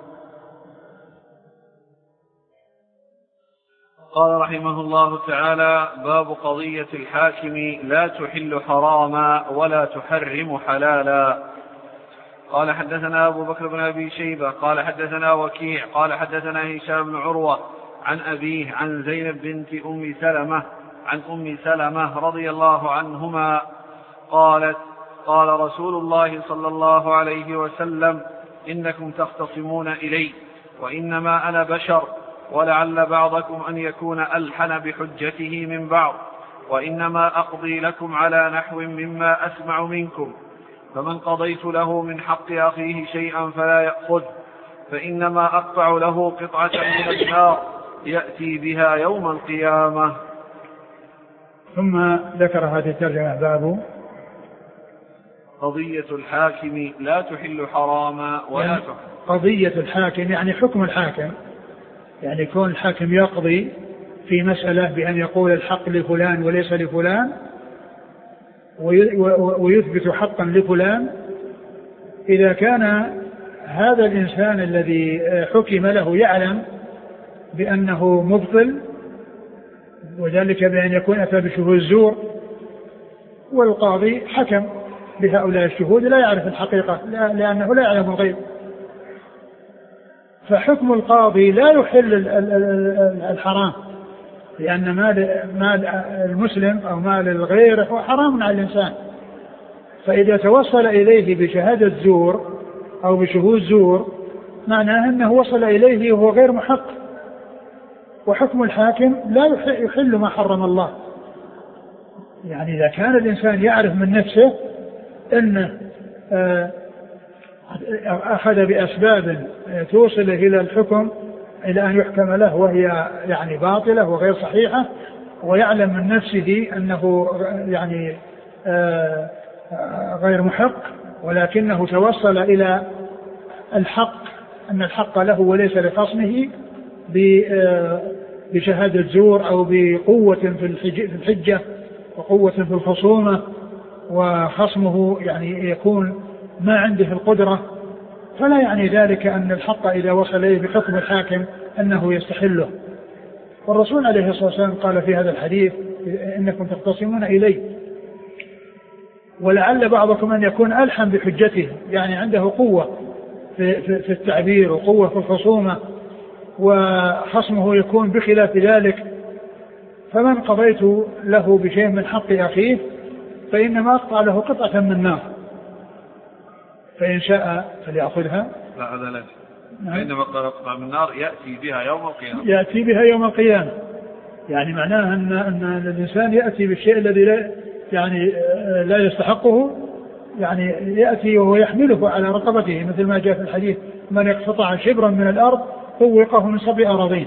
قال رحمه الله تعالى: باب قضية الحاكم لا تحل حراما ولا تحرم حلالا. قال حدثنا أبو بكر بن أبي شيبة قال حدثنا وكيع قال حدثنا هشام بن عروة عن أبيه عن زينب بنت أم سلمة عن أم سلمة رضي الله عنهما قالت: قال رسول الله صلى الله عليه وسلم: إنكم تختصمون إلي وإنما أنا بشر، ولعل بعضكم أن يكون ألحن بحجته من بعض، وإنما أقضي لكم على نحو مما أسمع منكم، فمن قضيت له من حق أخيه شيئا فلا يأخذ، فإنما أقطع له قطعة من النار يأتي بها يوم القيامة. ثم ذكر هذه الترجمة: باب قضية الحاكم لا تحل حراما ولا يعني تحل. قضية الحاكم يعني حكم الحاكم، يعني كون الحاكم يقضي في مسألة بأن يقول الحق لفلان وليس لفلان، ويثبت حقا لفلان، إذا كان هذا الإنسان الذي حكم له يعلم بأنه مبطل، وذلك بأن يكون أتى بشهود الزور، والقاضي حكم بهؤلاء الشهود لا يعرف الحقيقة لأنه لا يعلم الغيب، فحكم القاضي لا يحل الحرام، لأن مال المسلم أو مال الغير هو حرام على الإنسان. فإذا توصل إليه بشهادة زور أو بشهود زور معناه أنه وصل إليه وهو غير محق، وحكم الحاكم لا يحل ما حرم الله. يعني إذا كان الإنسان يعرف من نفسه أنه أخذ بأسباب توصل إلى الحكم إلى أن يحكم له وهي يعني باطلة وغير صحيحة، ويعلم من نفسه أنه يعني غير محق، ولكنه توصل إلى الحق أن الحق له وليس لخصمه بشهادة زور أو بقوة في الحجة وقوة في الخصومة، وخصمه يعني يكون ما عنده القدرة، فلا يعني ذلك أن الحق إذا وصل إليه بحكم الحاكم أنه يستحله. والرسول عليه الصلاة والسلام قال في هذا الحديث: إنكم تختصمون إلي ولعل بعضكم أن يكون ألحن بحجته، يعني عنده قوة في التعبير وقوة في الخصومة، وخصمه يكون بخلاف ذلك، فمن قضيت له بشيء من حق أخيه فإنما أقطع له قطعة من النار، فإن شاء فليأخذها. لا هذا لا، فإنما قطعة من النار يأتي بها يوم القيامة. يأتي بها يوم القيامة، يعني معناه أن الإنسان يأتي بالشيء الذي لا يستحقه، يعني يأتي وهو يحمله على رقبته، مثل ما جاء في الحديث: من اقتطع شبرا من الأرض طوقه من 7 أراضين.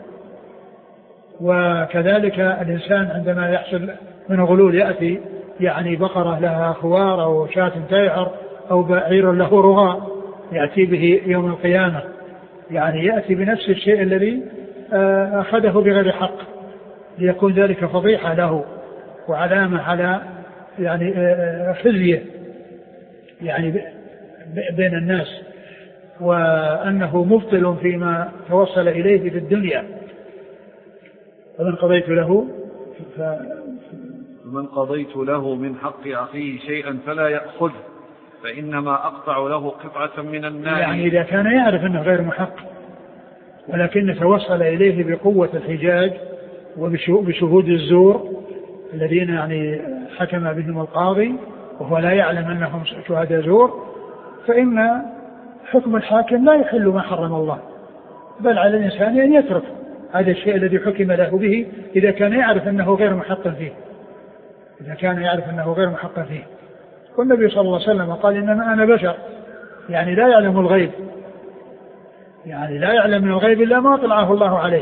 وكذلك الإنسان عندما يحصل من غلول يأتي يعني بقرة لها خوار أو شاة تيعر أو بعير له رغاء يأتي به يوم القيامة، يعني يأتي بنفس الشيء الذي أخذه بغير حق، ليكون ذلك فضيحة له وعلامة على يعني خزيه يعني بين الناس، وأنه مبطل فيما توصل إليه في الدنيا. فمن قضيت له من قضيت له من حق أخيه شيئا فلا يأخذ فإنما أقطع له قطعة من النار. يعني إذا كان يعرف أنه غير محق ولكن توصل إليه بقوة الحجاج وبشهود الزور الذين يعني حكم بهم القاضي وهو لا يعلم أنهم شهداء زور، فإن حكم الحاكم لا يحل ما حرم الله، بل على الإنسان أن يترك هذا الشيء الذي حكم له به إذا كان يعرف أنه غير محق فيه، إذا كان يعرف أنه غير محق فيه. والنبي صلى الله عليه وسلم قال إنما أنا بشر، يعني لا يعلم الغيب، يعني لا يعلم من الغيب إلا ما طلعه الله عليه،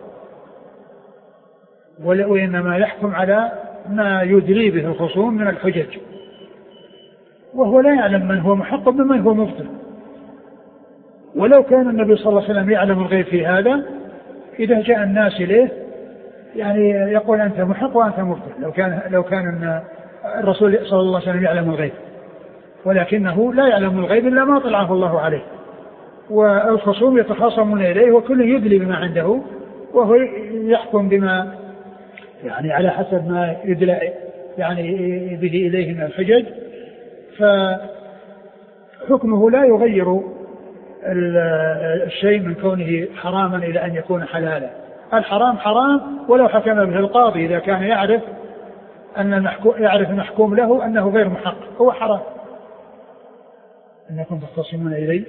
وإنما يحكم على ما يدري به الخصوم من الحجج، وهو لا يعلم من هو محق ومن هو مبطل. ولو كان النبي صلى الله عليه وسلم يعلم الغيب في هذا، إذا جاء الناس إليه يعني يقول أنت محق وأنت مبطل، لو كان الرسول صلى الله عليه وسلم يعلم الغيب، ولكنه لا يعلم الغيب إلا ما طلعه الله عليه، والخصوم يتخاصمون إليه وكل يدلي بما عنده وهو يحكم بما يعني على حسب ما يدلى يعني به إليه من الحجج، فحكمه لا يغير الشيء من كونه حراما إلى أن يكون حلالا. الحرام حرام ولو حكم به القاضي إذا كان يعرف المحكوم له أنه غير محق، هو حرام. أنكم تختصمون إلي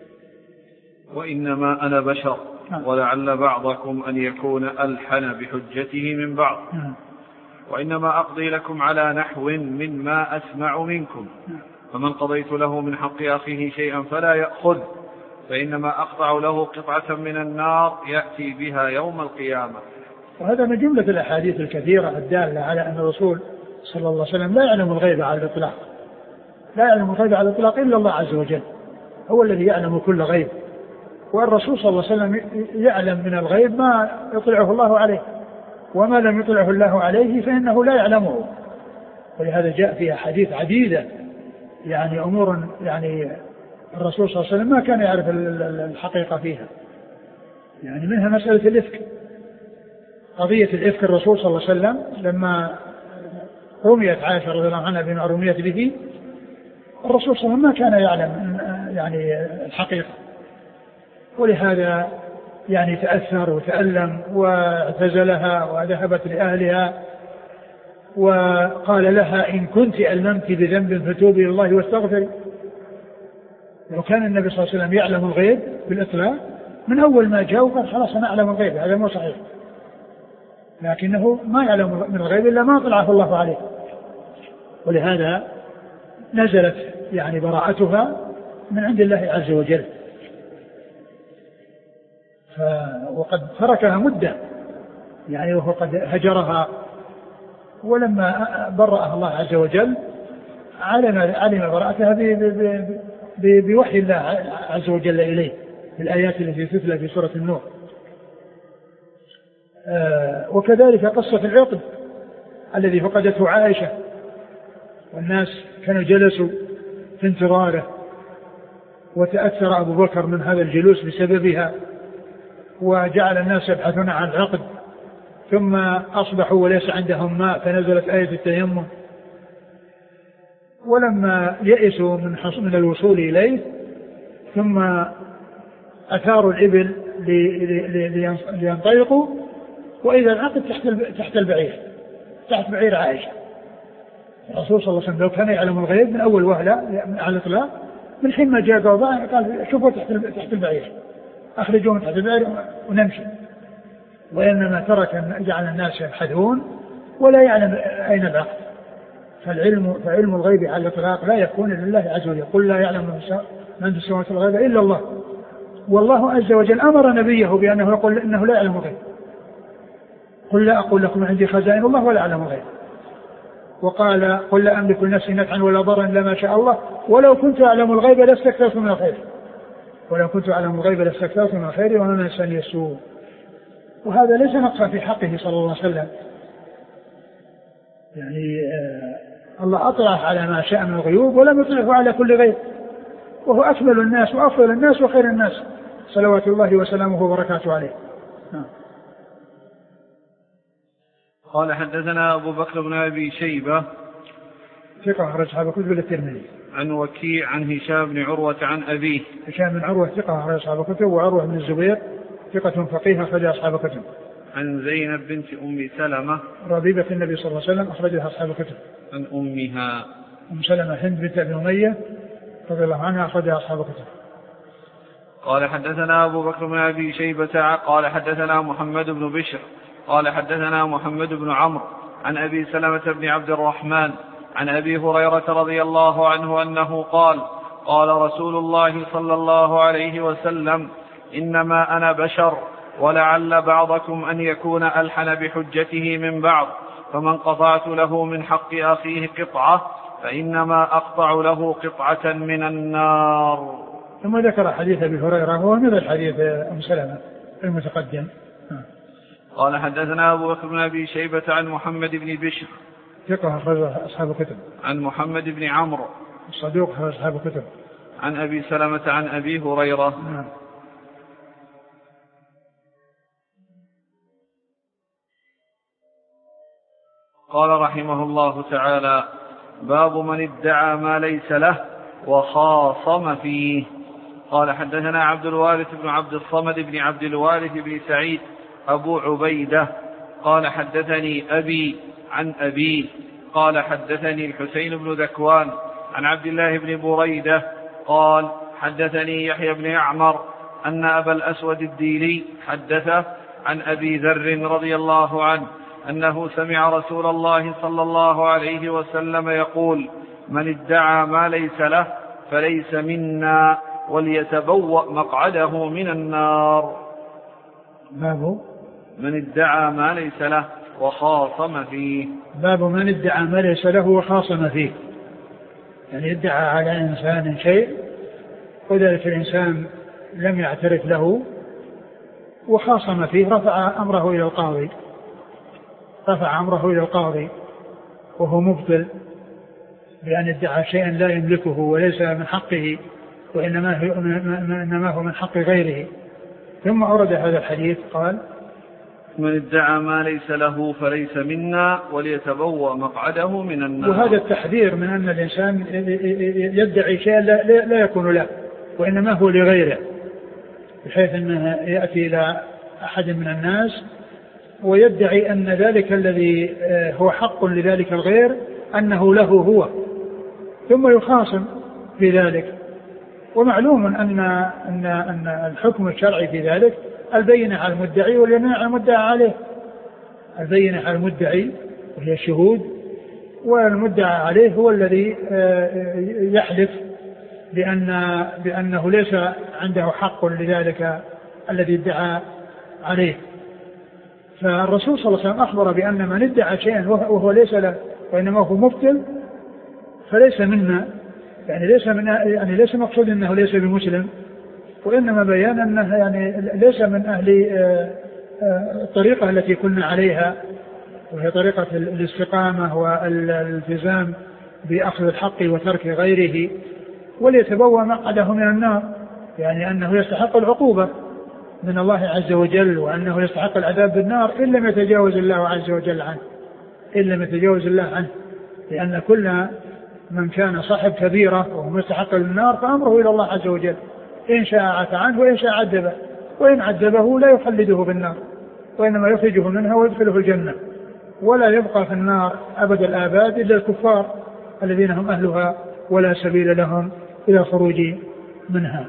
وإنما أنا بشر ولعل بعضكم أن يكون ألحن بحجته من بعض، وإنما أقضي لكم على نحو مما أسمع منكم، فمن قضيت له من حق أخيه شيئا فلا يأخذ فإنما أقطع له قطعة من النار يأتي بها يوم القيامة. وهذا من جملة الأحاديث الكثيرة الدالة على أن الرسول صلى الله عليه وسلم لا يعلم الغيب على الإطلاق، لا يعلم الغيب على الإطلاق إلا الله عز وجل، هو الذي يعلم كل غيب، والرسول صلى الله عليه وسلم يعلم من الغيب ما يطلعه الله عليه، وما لم يطلعه الله عليه فإنه لا يعلمه. ولهذا جاء فيها حديث عديدة يعني أمور يعني الرسول صلى الله عليه وسلم ما كان يعرف الحقيقة فيها، يعني منها مسألة الإفك، قضية الإفك. الرسول صلى الله عليه وسلم لما رميت عائشة رضي الله عنها بما رميت به، الرسول صلى الله عليه وسلم ما كان يعلم يعني الحقيقة، ولهذا يعني تأثر وتألم واعتزلها وذهبت لأهلها وقال لها إن كنت ألممت بذنب فتوبي إلى الله واستغفري. لو كان النبي صلى الله عليه وسلم يعلم الغيب بالإطلاق من أول ما جاء وقال خلاص أنا أعلم الغيب، هذا مو صحيح، لكنه ما يعلم من الغيب إلا ما طلعه الله عليه، ولهذا نزلت يعني براءتها من عند الله عز وجل. وقد تركها مدة يعني وهو قد هجرها، ولما برأها الله عز وجل علم براءتها بوحي الله عز وجل إليه بالآيات التي تتلى في سورة النور. وكذلك قصة العقد الذي فقدته عائشة، والناس كانوا جلسوا في انتظاره، وتأثر أبو بكر من هذا الجلوس بسببها، وجعل الناس يبحثون عن العقد، ثم أصبحوا وليس عندهم ماء فنزلت آية التيمم، ولما يئسوا من الوصول إليه ثم أثاروا الإبل لينطلقوا، وإذا العقد تحت البعير، تحت بعير عائشة. الرسول صلى الله عليه وسلم لو كان يعلم الغيب من أول وهلة على الإطلاق من حين ما جاء قال شوفوا تحت البعير، أخرجوه من تحت البعير ونمشي، وإنما جعل الناس يبحثون ولا يعلم أين العقد. فعلم الغيب على الإطلاق لا يكون لله عز وجل، قل لا يعلم من في السماوات والأرض إلا الله، والله عز وجل أمر نبيه بأنه يقول إنه لا يعلم الغيب، قل لا أقول لكم عندي خزائن الله ولا أعلم الغيب، وقال قل لا أملك لنفسي نفعا ولا ضرا إلا ما شاء الله ولو كنت أعلم الغيب لاستكثرت من الخير، ولو كنت أعلم الغيب لاستكثرت من الخير وما مسني السوء. وهذا ليس نقصا في حقه صلى الله عليه وسلم، يعني الله أطلع على ما شاء من الغيوب ولم يطلعه على كل غيب، وهو أكمل الناس وأفضل الناس وخير الناس صلوات الله وسلامه وبركاته عليه. قال حدثنا أبو بكر بن أبي شيبة ثقة أخرج أصحاب الكتب إلا الترمذي. عن وكيع عن هشام بن عروة عن أبيه. هشام بن عروة ثقة أخرج أصحاب الكتب، وعروة بن الزبير ثقة فقيه أخرج أصحاب الكتب. عن زينب بنت أم سلمة ربيبة النبي صلى الله عليه وسلم أخرجها أصحاب الكتب. عن أمها أم سلمة هند بنت أبي أمية رضي الله عنها أخرجها أصحاب الكتب. قال حدثنا أبو بكر بن أبي شيبة قال حدثنا محمد بن بشر قال حدثنا محمد بن عمرو عن أبي سلمة بن عبد الرحمن عن أبي هريرة رضي الله عنه أنه قال قال رسول الله صلى الله عليه وسلم إنما أنا بشر ولعل بعضكم أن يكون ألحن بحجته من بعض، فمن قطعت له من حق أخيه قطعة فإنما أقطع له قطعة من النار. ثم ذكر حديث أبي هريرة هو مثل حديث أم سلمة المتقدم. قال حدثنا أبو بكر بن أبي شيبة عن محمد بن بشر ثقة أخرج أصحاب الكتب. عن محمد بن عمرو صدوق أخرج أصحاب الكتب. عن أبي سلمة عن أبي هريرة. قال رحمه الله تعالى باب من ادعى ما ليس له وخاصم فيه. قال حدثنا عبد الوارث بن عبد الصمد بن عبد الوارث بن سعيد أبو عبيدة قال حدثني أبي عن أبيه قال حدثني الحسين بن ذكوان عن عبد الله بن بريدة قال حدثني يحيى بن يعمر أن أبا الأسود الديلي حدثه عن أبي ذر رضي الله عنه أنه سمع رسول الله صلى الله عليه وسلم يقول من ادعى ما ليس له فليس منا وليتبوأ مقعده من النار. باب من ادعى ما ليس له وخاصم فيه. باب من ادعى ما ليس له وخاصم فيه، يعني ادعى على إنسان شيء وذلك الإنسان لم يعترف له وخاصم فيه، رفع أمره إلى القاضي وهو مبطل بأن ادعى شيئا لا يملكه وليس من حقه وإنما هو من حق غيره. ثم أورد هذا الحديث قال من ادعى ما ليس له فليس منا وليتبوأ مقعده من النار. وهذا التحذير من أن الإنسان يدعي شيئا لا يكون له وإنما هو لغيره، بحيث أنه يأتي إلى أحد من الناس ويدعي أن ذلك الذي هو حق لذلك الغير أنه له هو، ثم يخاصم في ذلك. ومعلوم أن الحكم الشرعي في ذلك البينة على المدعي واليمين على المدعى عليه. البينة على المدعي وهي الشهود، والمدعى عليه هو الذي يحلف بأنه ليس عنده حق لذلك الذي ادعى عليه. فالرسول صلى الله عليه وسلم أخبر بأن من ادعى شيئا وهو ليس له وإنما هو مبطل فليس منا، يعني ليس مقصود أنه ليس بمسلم، وإنما بيان أنه يعني ليس من أهل الطريقة التي كنا عليها، وهي طريقة الاستقامة والالتزام بأخذ الحق وترك غيره، وليتبوأ مقعده من النار، يعني أنه يستحق العقوبة من الله عز وجل، وأنه يستحق العذاب بالنار إن لم يتجاوز الله عز وجل عنه، لأن كل من كان صاحب كبيرة وهو مستحق للنار فأمره إلى الله عز وجل، إن شاء عفى عنه وإن شاء عذبه، وإن عذبه لا يخلده بالنار وإنما يخرجه منها ويدخله الجنة، ولا يبقى في النار أبد الآباد إلا الكفار الذين هم أهلها ولا سبيل لهم إلى خروج منها.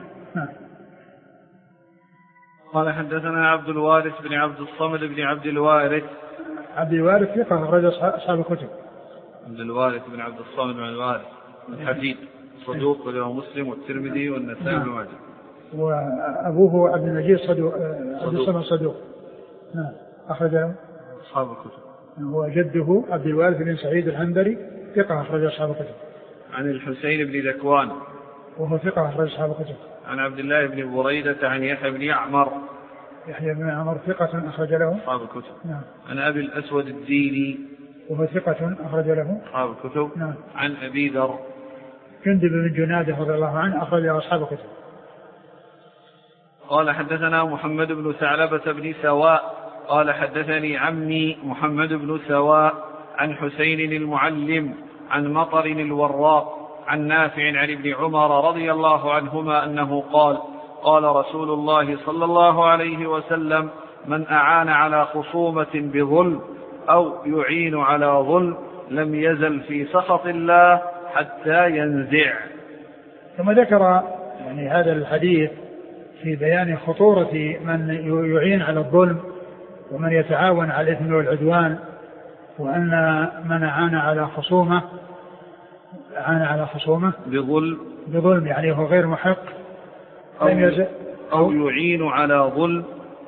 قال حدثنا عبد الوارث بن عبد الصمد بن عبد الوارث. عبد الوارث ثقة أخرج أصحاب الكتب. عبد الوارث بن عبد الصمد بن الوارث الحديد صدوق وله مسلم والترمذي والنسائي بن ماجه. وأبوه عبد المجيد عبد الصمد صدوق. أخرج أصحاب الكتب. وجده عبد الوارث بن سعيد الحنبري ثقة أخرج أصحاب الكتب. عن الحسين بن ذكوان وهو ثقة أخرج أصحاب الكتب. عن عبد الله بن بريدة عن يحيى بن يعمر. يحيى بن يعمر ثقة أخرج له أصحاب الكتب. عن أبي الأسود الديلي وهو ثقة أخرج له أصحاب الكتب. عن أبي ذر جندب بن جنادة رضي الله عنه أخرج له أصحاب الكتب. قال حدثنا محمد بن ثعلبة بن سواء قال حدثني عمي محمد بن سواء عن حسين المعلم عن مطر الوراق عن نافع عن ابن عمر رضي الله عنهما أنه قال قال رسول الله صلى الله عليه وسلم من أعان على خصومة بظلم أو يعين على ظلم لم يزل في سخط الله حتى ينزع. ثم ذكر يعني هذا الحديث في بيان خطورة من يعين على الظلم ومن يتعاون على الإثم والعدوان، وأن من أعان على خصومة بظلم يعني هو غير محق أو يعين على ظلم.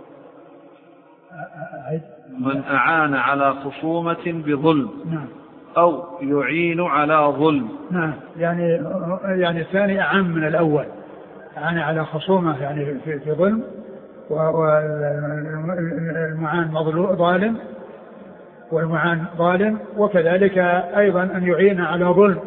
من أعان على خصومة بظلم أو يعين على ظلم. نعم يعني الثاني أعم من الأول، أعان على خصومة يعني في ظلم، والمعان ظالم والمعان ظالم، وكذلك أيضا أن يعين على ظلم.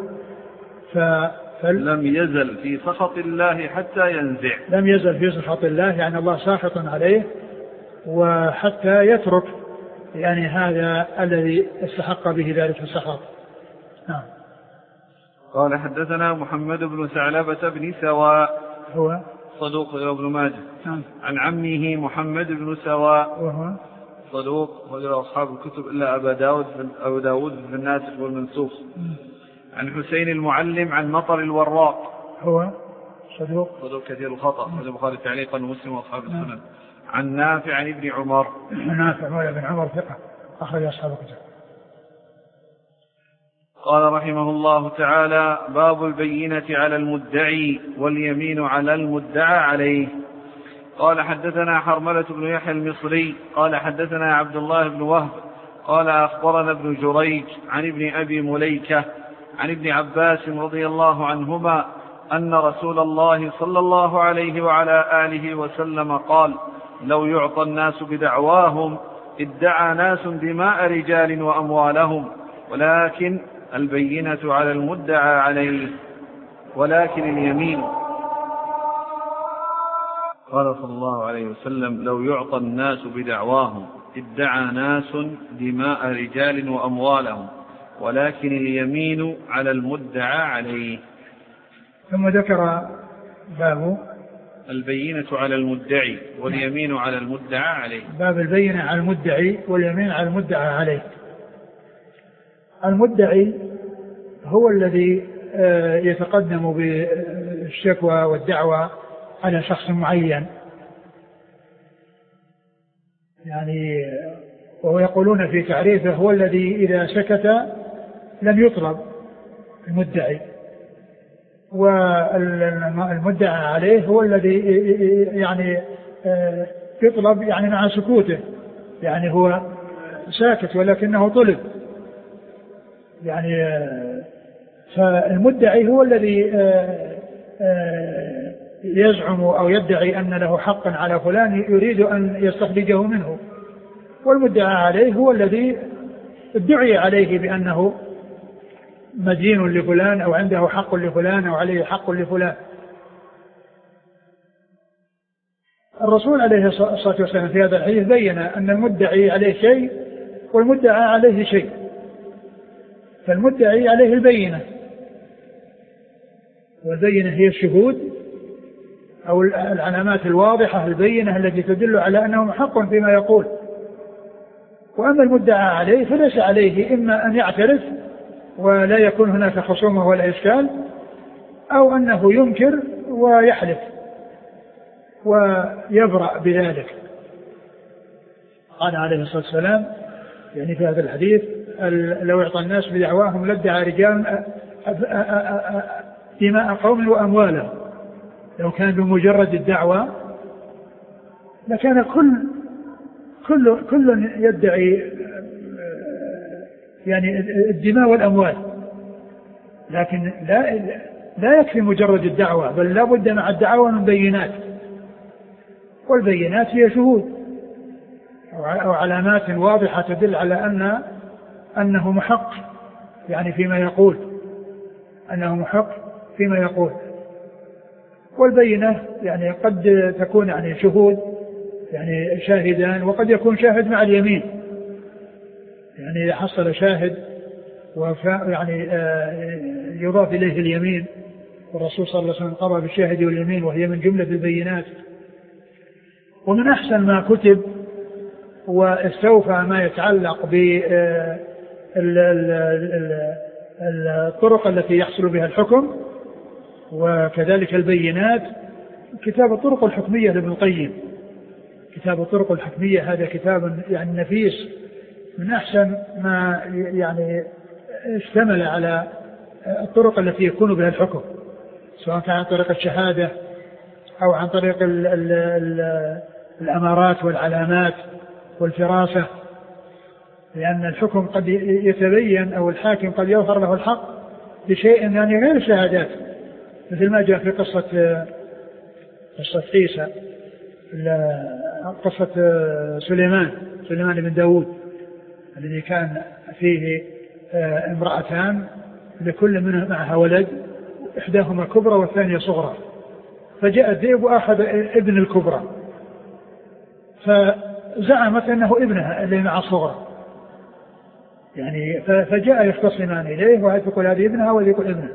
لم يزل في سخط الله حتى ينزع. لم يزل في سخط الله يعني الله ساخط عليه وحتى يترك يعني هذا الذي استحق به ذلك السخط. نعم. قال حدثنا محمد بن ثعلبة بن سواء هو صدوق ابن ماجه. نعم. عن عمه محمد بن سواء وهو صدوق وغير أصحاب الكتب إلا أبو داود في الناسخ والمنسوخ. عن حسين المعلم عن مطر الوراق هو صدوق كثير الخطأ، هذا البخاري تعليقا ومسلم وأصحاب السنن. عن نافع عن ابن عمر. نافع مولى بن عمر ثقة أخرج أصحاب الكتب. قال رحمه الله تعالى: باب البينة على المدعي واليمين على المدعى عليه. قال حدثنا حرملة بن يحيى المصري قال حدثنا عبد الله بن وهب قال أخبرنا ابن جريج عن ابن أبي مليكة عن ابن عباس رضي الله عنهما أن رسول الله صلى الله عليه وعلى آله وسلم قال: لو يعطى الناس بدعواهم ادعى ناس دماء رجال وأموالهم، ولكن البينة على المدعى عليه، ولكن اليمين. قال صلى الله عليه وسلم: لو يعطى الناس بدعواهم ادعى ناس دماء رجال وأموالهم، ولكن اليمين على المدعى عليه. ثم ذكر باب البينة على المدعي واليمين على المدعى عليه. باب البينة على المدعي واليمين على المدعى عليه. المدعي هو الذي يتقدم بالشكوى والدعوى على شخص معين، يعني وهو يقولون في تعريفه هو الذي إذا سكت لم يطلب المدعي، والمدعى عليه هو الذي يعني يطلب يعني مع سكوته، يعني هو ساكت ولكنه طلب يعني. فالمدعي هو الذي يزعم أو يدعي أن له حقا على فلان يريد أن يستخرجه منه، والمدعى عليه هو الذي ادعي عليه بأنه مدين لفلان أو عنده حق لفلان أو عليه حق لفلان. الرسول عليه الصلاة والسلام في هذا الحديث بين أن المدعي عليه شيء والمدعى عليه شيء. فالمدعي عليه البينة، والبينة هي الشهود أو العلامات الواضحة البينة التي تدل على أنه محق فيما يقول. وأما المدعى عليه فليس عليه إما أن يعترف ولا يكون هناك خصومة ولا إشكال، أو أنه ينكر ويحلف ويبرأ بذلك. قال عليه الصلاة والسلام يعني في هذا الحديث: لو يعطى الناس بدعواهم لادعى رجال دماء قوم وأموالهم. لو كان بمجرد الدعوة لكان كل يدعي يعني الدماء والأموال، لكن لا يكفي مجرد الدعوة، بل لا بد مع الدعوة من بينات، والبينات هي شهود أو علامات واضحة تدل على أنه محق يعني فيما يقول، أنه محق فيما يقول. والبينة يعني قد تكون يعني شهود يعني شاهدان، وقد يكون شاهد مع اليمين، يعني إذا حصل شاهد يعني يضاف إليه اليمين، والرسول صلى الله عليه وسلم قضى بالشاهد واليمين وهي من جملة البينات. ومن أحسن ما كتب واستوفى ما يتعلق بالطرق التي يحصل بها الحكم وكذلك البينات كتاب الطرق الحكمية لابن القيم. كتاب الطرق الحكمية هذا كتاب يعني نفيس، من أحسن ما يعني اشتمل على الطرق التي يكون بها الحكم، سواء كان عن طريق الشهادة أو عن طريق الأمارات والعلامات والفراسة، لأن الحكم قد يتبين أو الحاكم قد يظهر له الحق بشيء يعني غير الشهادات، مثل ما جاء في قصة عيسى، قصة سليمان بن داود الذي كان فيه امرأتان لكل منها معها ولد، إحداهما كبرى والثانية صغرى، فجاء الذئب وأخذ ابن الكبرى فزعمت أنه ابنها اللي مع الصغرى، يعني فجاء يختصمان إليه، وهذا يقول هذه ابنها وهذا يقول ابنها،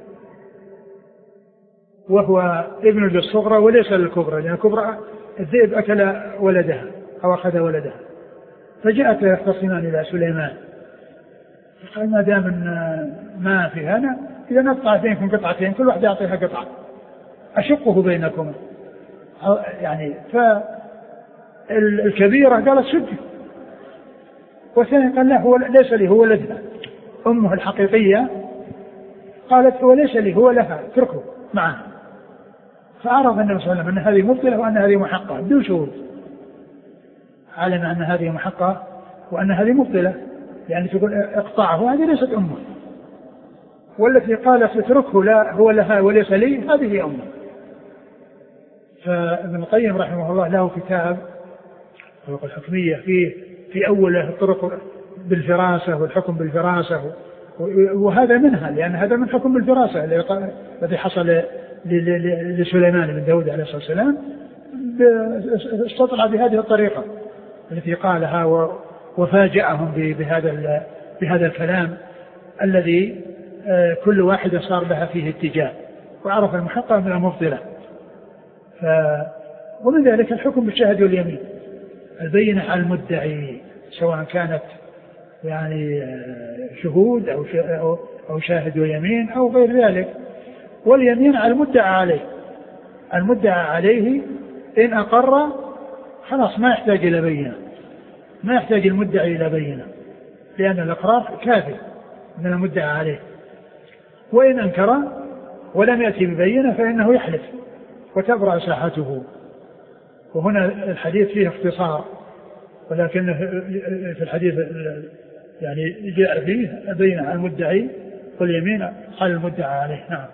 وهو ابن للصغرى وليس للكبرى، لأن الكبرى الذئب أكل ولدها أو أخذ ولدها. فجاءت يختصمان إلى سليمان فقال ما دام ما في هنا إذا نقطع بينكم قطعتين كل واحد يعطيها قطعة أشقه بينكم، يعني فالكبيرة قالت سد، والثاني قال لا هو ليس لي هو ولدها، أمه الحقيقية قالت هو ليس لي هو لها اتركه معه. فعرف النبي صلى الله عليه وسلم أن هذه مبطلة وأن هذه محقة بدون شهود، علم أن هذه محقة وأن هذه مبطلة، يعني تقول اقطعه هذه ليست أمه، والتي قالت اتركه لا هو لها وليس لي هذه هي أمه. فابن القيم رحمه الله له كتاب الطرق الحكمية في أوله الطرق بالفراسة والحكم بالفراسة، وهذا منها لأن هذا من حكم بالفراسة الذي حصل لسليمان بن داود عليه الصلاة والسلام، استطلع بهذه الطريقة التي قالها وفاجأهم بهذا الكلام الذي كل واحدة صار لها فيه اتجاه، وعرف المحقق من المبطلة. ومن ذلك الحكم بالشهد واليمين، البينة على المدعي سواء كانت يعني شهود أو شاهد ويمين أو غير ذلك، واليمين على المدعى عليه. المدعى عليه إن أقر خلاص ما يحتاج إلى بينة، ما يحتاج المدعي إلى بينة، لأن الإقرار كافي من المدعى عليه. وإن أنكر ولم يأتي ببينة فإنه يحلف وتبرأ ساحته. وهنا الحديث فيه اختصار، ولكن في الحديث يعني جاء فيه البينة على المدعي واليمين على المدعى عليه. نعم.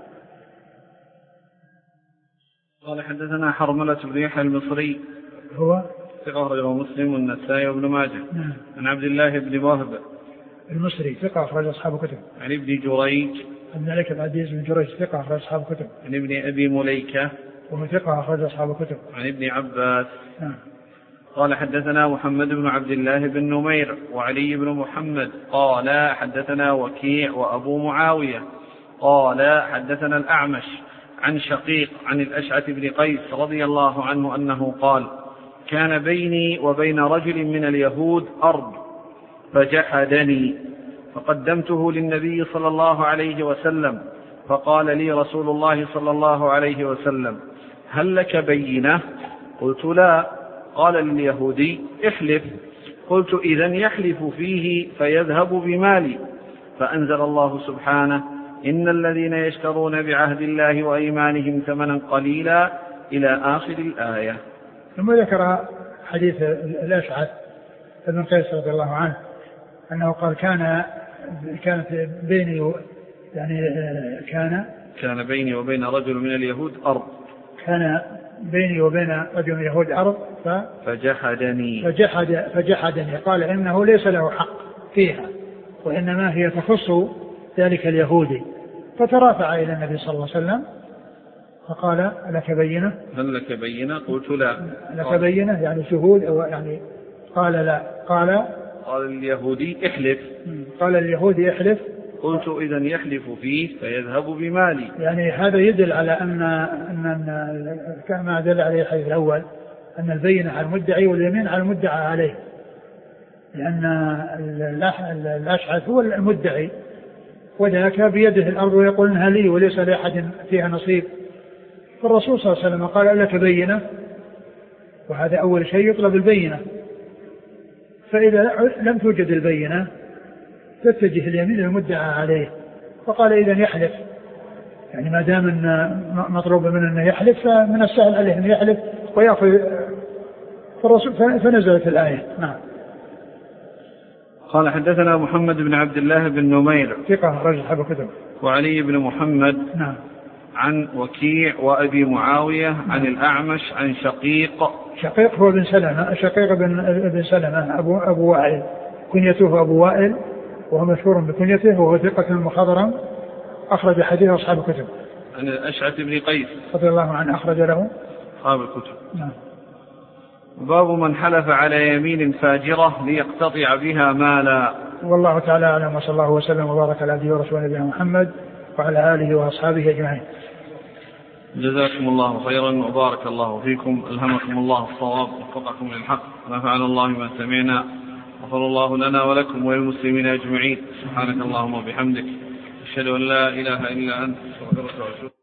قال حدثنا حرملة بن يحيى المصري هو ثقة أخرجه مسلم والنسائي وابن ماجه. نعم. عن عبد الله بن وهب المصري ثقة أخرج أصحاب كتب. عن ابن جريج عن مالك بن عزيز بن جريج ثقة أخرج أصحاب كتب. عن ابن أبي مليكة وهو ثقة أخرج أصحاب كتب. عن ابن عباس. نعم. قال حدثنا محمد بن عبد الله بن نمير وعلي بن محمد قال حدثنا وكيع وأبو معاوية قال حدثنا الأعمش عن شقيق عن الأشعث بن قيس رضي الله عنه أنه قال كان بيني وبين رجل من اليهود أرض فجحدني فقدمته للنبي صلى الله عليه وسلم فقال لي رسول الله صلى الله عليه وسلم هل لك بينة؟ قلت لا. قال لليهودي احلف. قلت إذن يحلف فيه فيذهب بمالي. فأنزل الله سبحانه إن الذين يشترون بعهد الله وأيمانهم ثمنا قليلا إلى آخر الآية. ثم ذكر حديث الأشعث بن قيس رضي الله عنه أنه قال كانت بيني يعني كان بيني وبين رجل من اليهود أرض. كان بيني وبين رجل من اليهود أرض فجحدني قال إنه ليس له حق فيها وإنما هي تخص ذلك اليهودي. فترافع إلى النبي صلى الله عليه وسلم فقال لك بينة؟ هل لك بينة؟ قلت لا. لك بينة يعني شهود أو يعني؟ قال لا. قال اليهودي احلف. قال اليهودي احلف. قلت إذن يحلف فيه فيذهب بمالي. يعني هذا يدل على أن كما دل عليه الحديث الأول أن البينة على المدعي واليمين على المدعى عليه، لأن الأشعث هو المدعي وذاك بيده الأرض ويقول إنها لي وليس لأحد فيها نصيب. فالرسول صلى الله عليه وسلم قال لك بينة، وهذا أول شيء يطلب البينة. فإذا لم توجد البينة تتجه اليمين للمدعى عليه، فقال إذن يحلف، يعني ما دام أن مطلوب منه أنه يحلف فمن السهل عليه أن يحلف ويأخذ الرسول. فنزلت الآية. نعم. قال حدثنا محمد بن عبد الله بن نمير ثقة رجل أصحاب الكتب. وعلي بن محمد. نعم. عن وكيع وأبي معاوية. عن الأعمش عن شقيق هو بن سلمة، شقيق بن سلمة أبو وائل، كنيته أبو وائل وهو مشهور بكنيته، وهو ثقة مخضرم أخرج حديثه أصحاب الكتب. عن الأشعث بن قيس رضي الله عنه أخرج له أصحاب الكتب. نعم. باب من حلف على يمين فاجرة ليقتطع بها مالا. والله تعالى أعلم، وصلى الله وسلم وبارك على عبده ورسوله نبينا محمد وعلى آله وأصحابه أجمعين. جزاكم الله خيرا وبارك الله فيكم، ألهمكم الله الصواب ووفقكم للحق، نفعنا الله ما سمعنا، غفر الله لنا ولكم وللمسلمين أجمعين. سبحانك اللهم وبحمدك، أشهد أن لا إله إلا أنت، أستغفرك وأتوب إليك.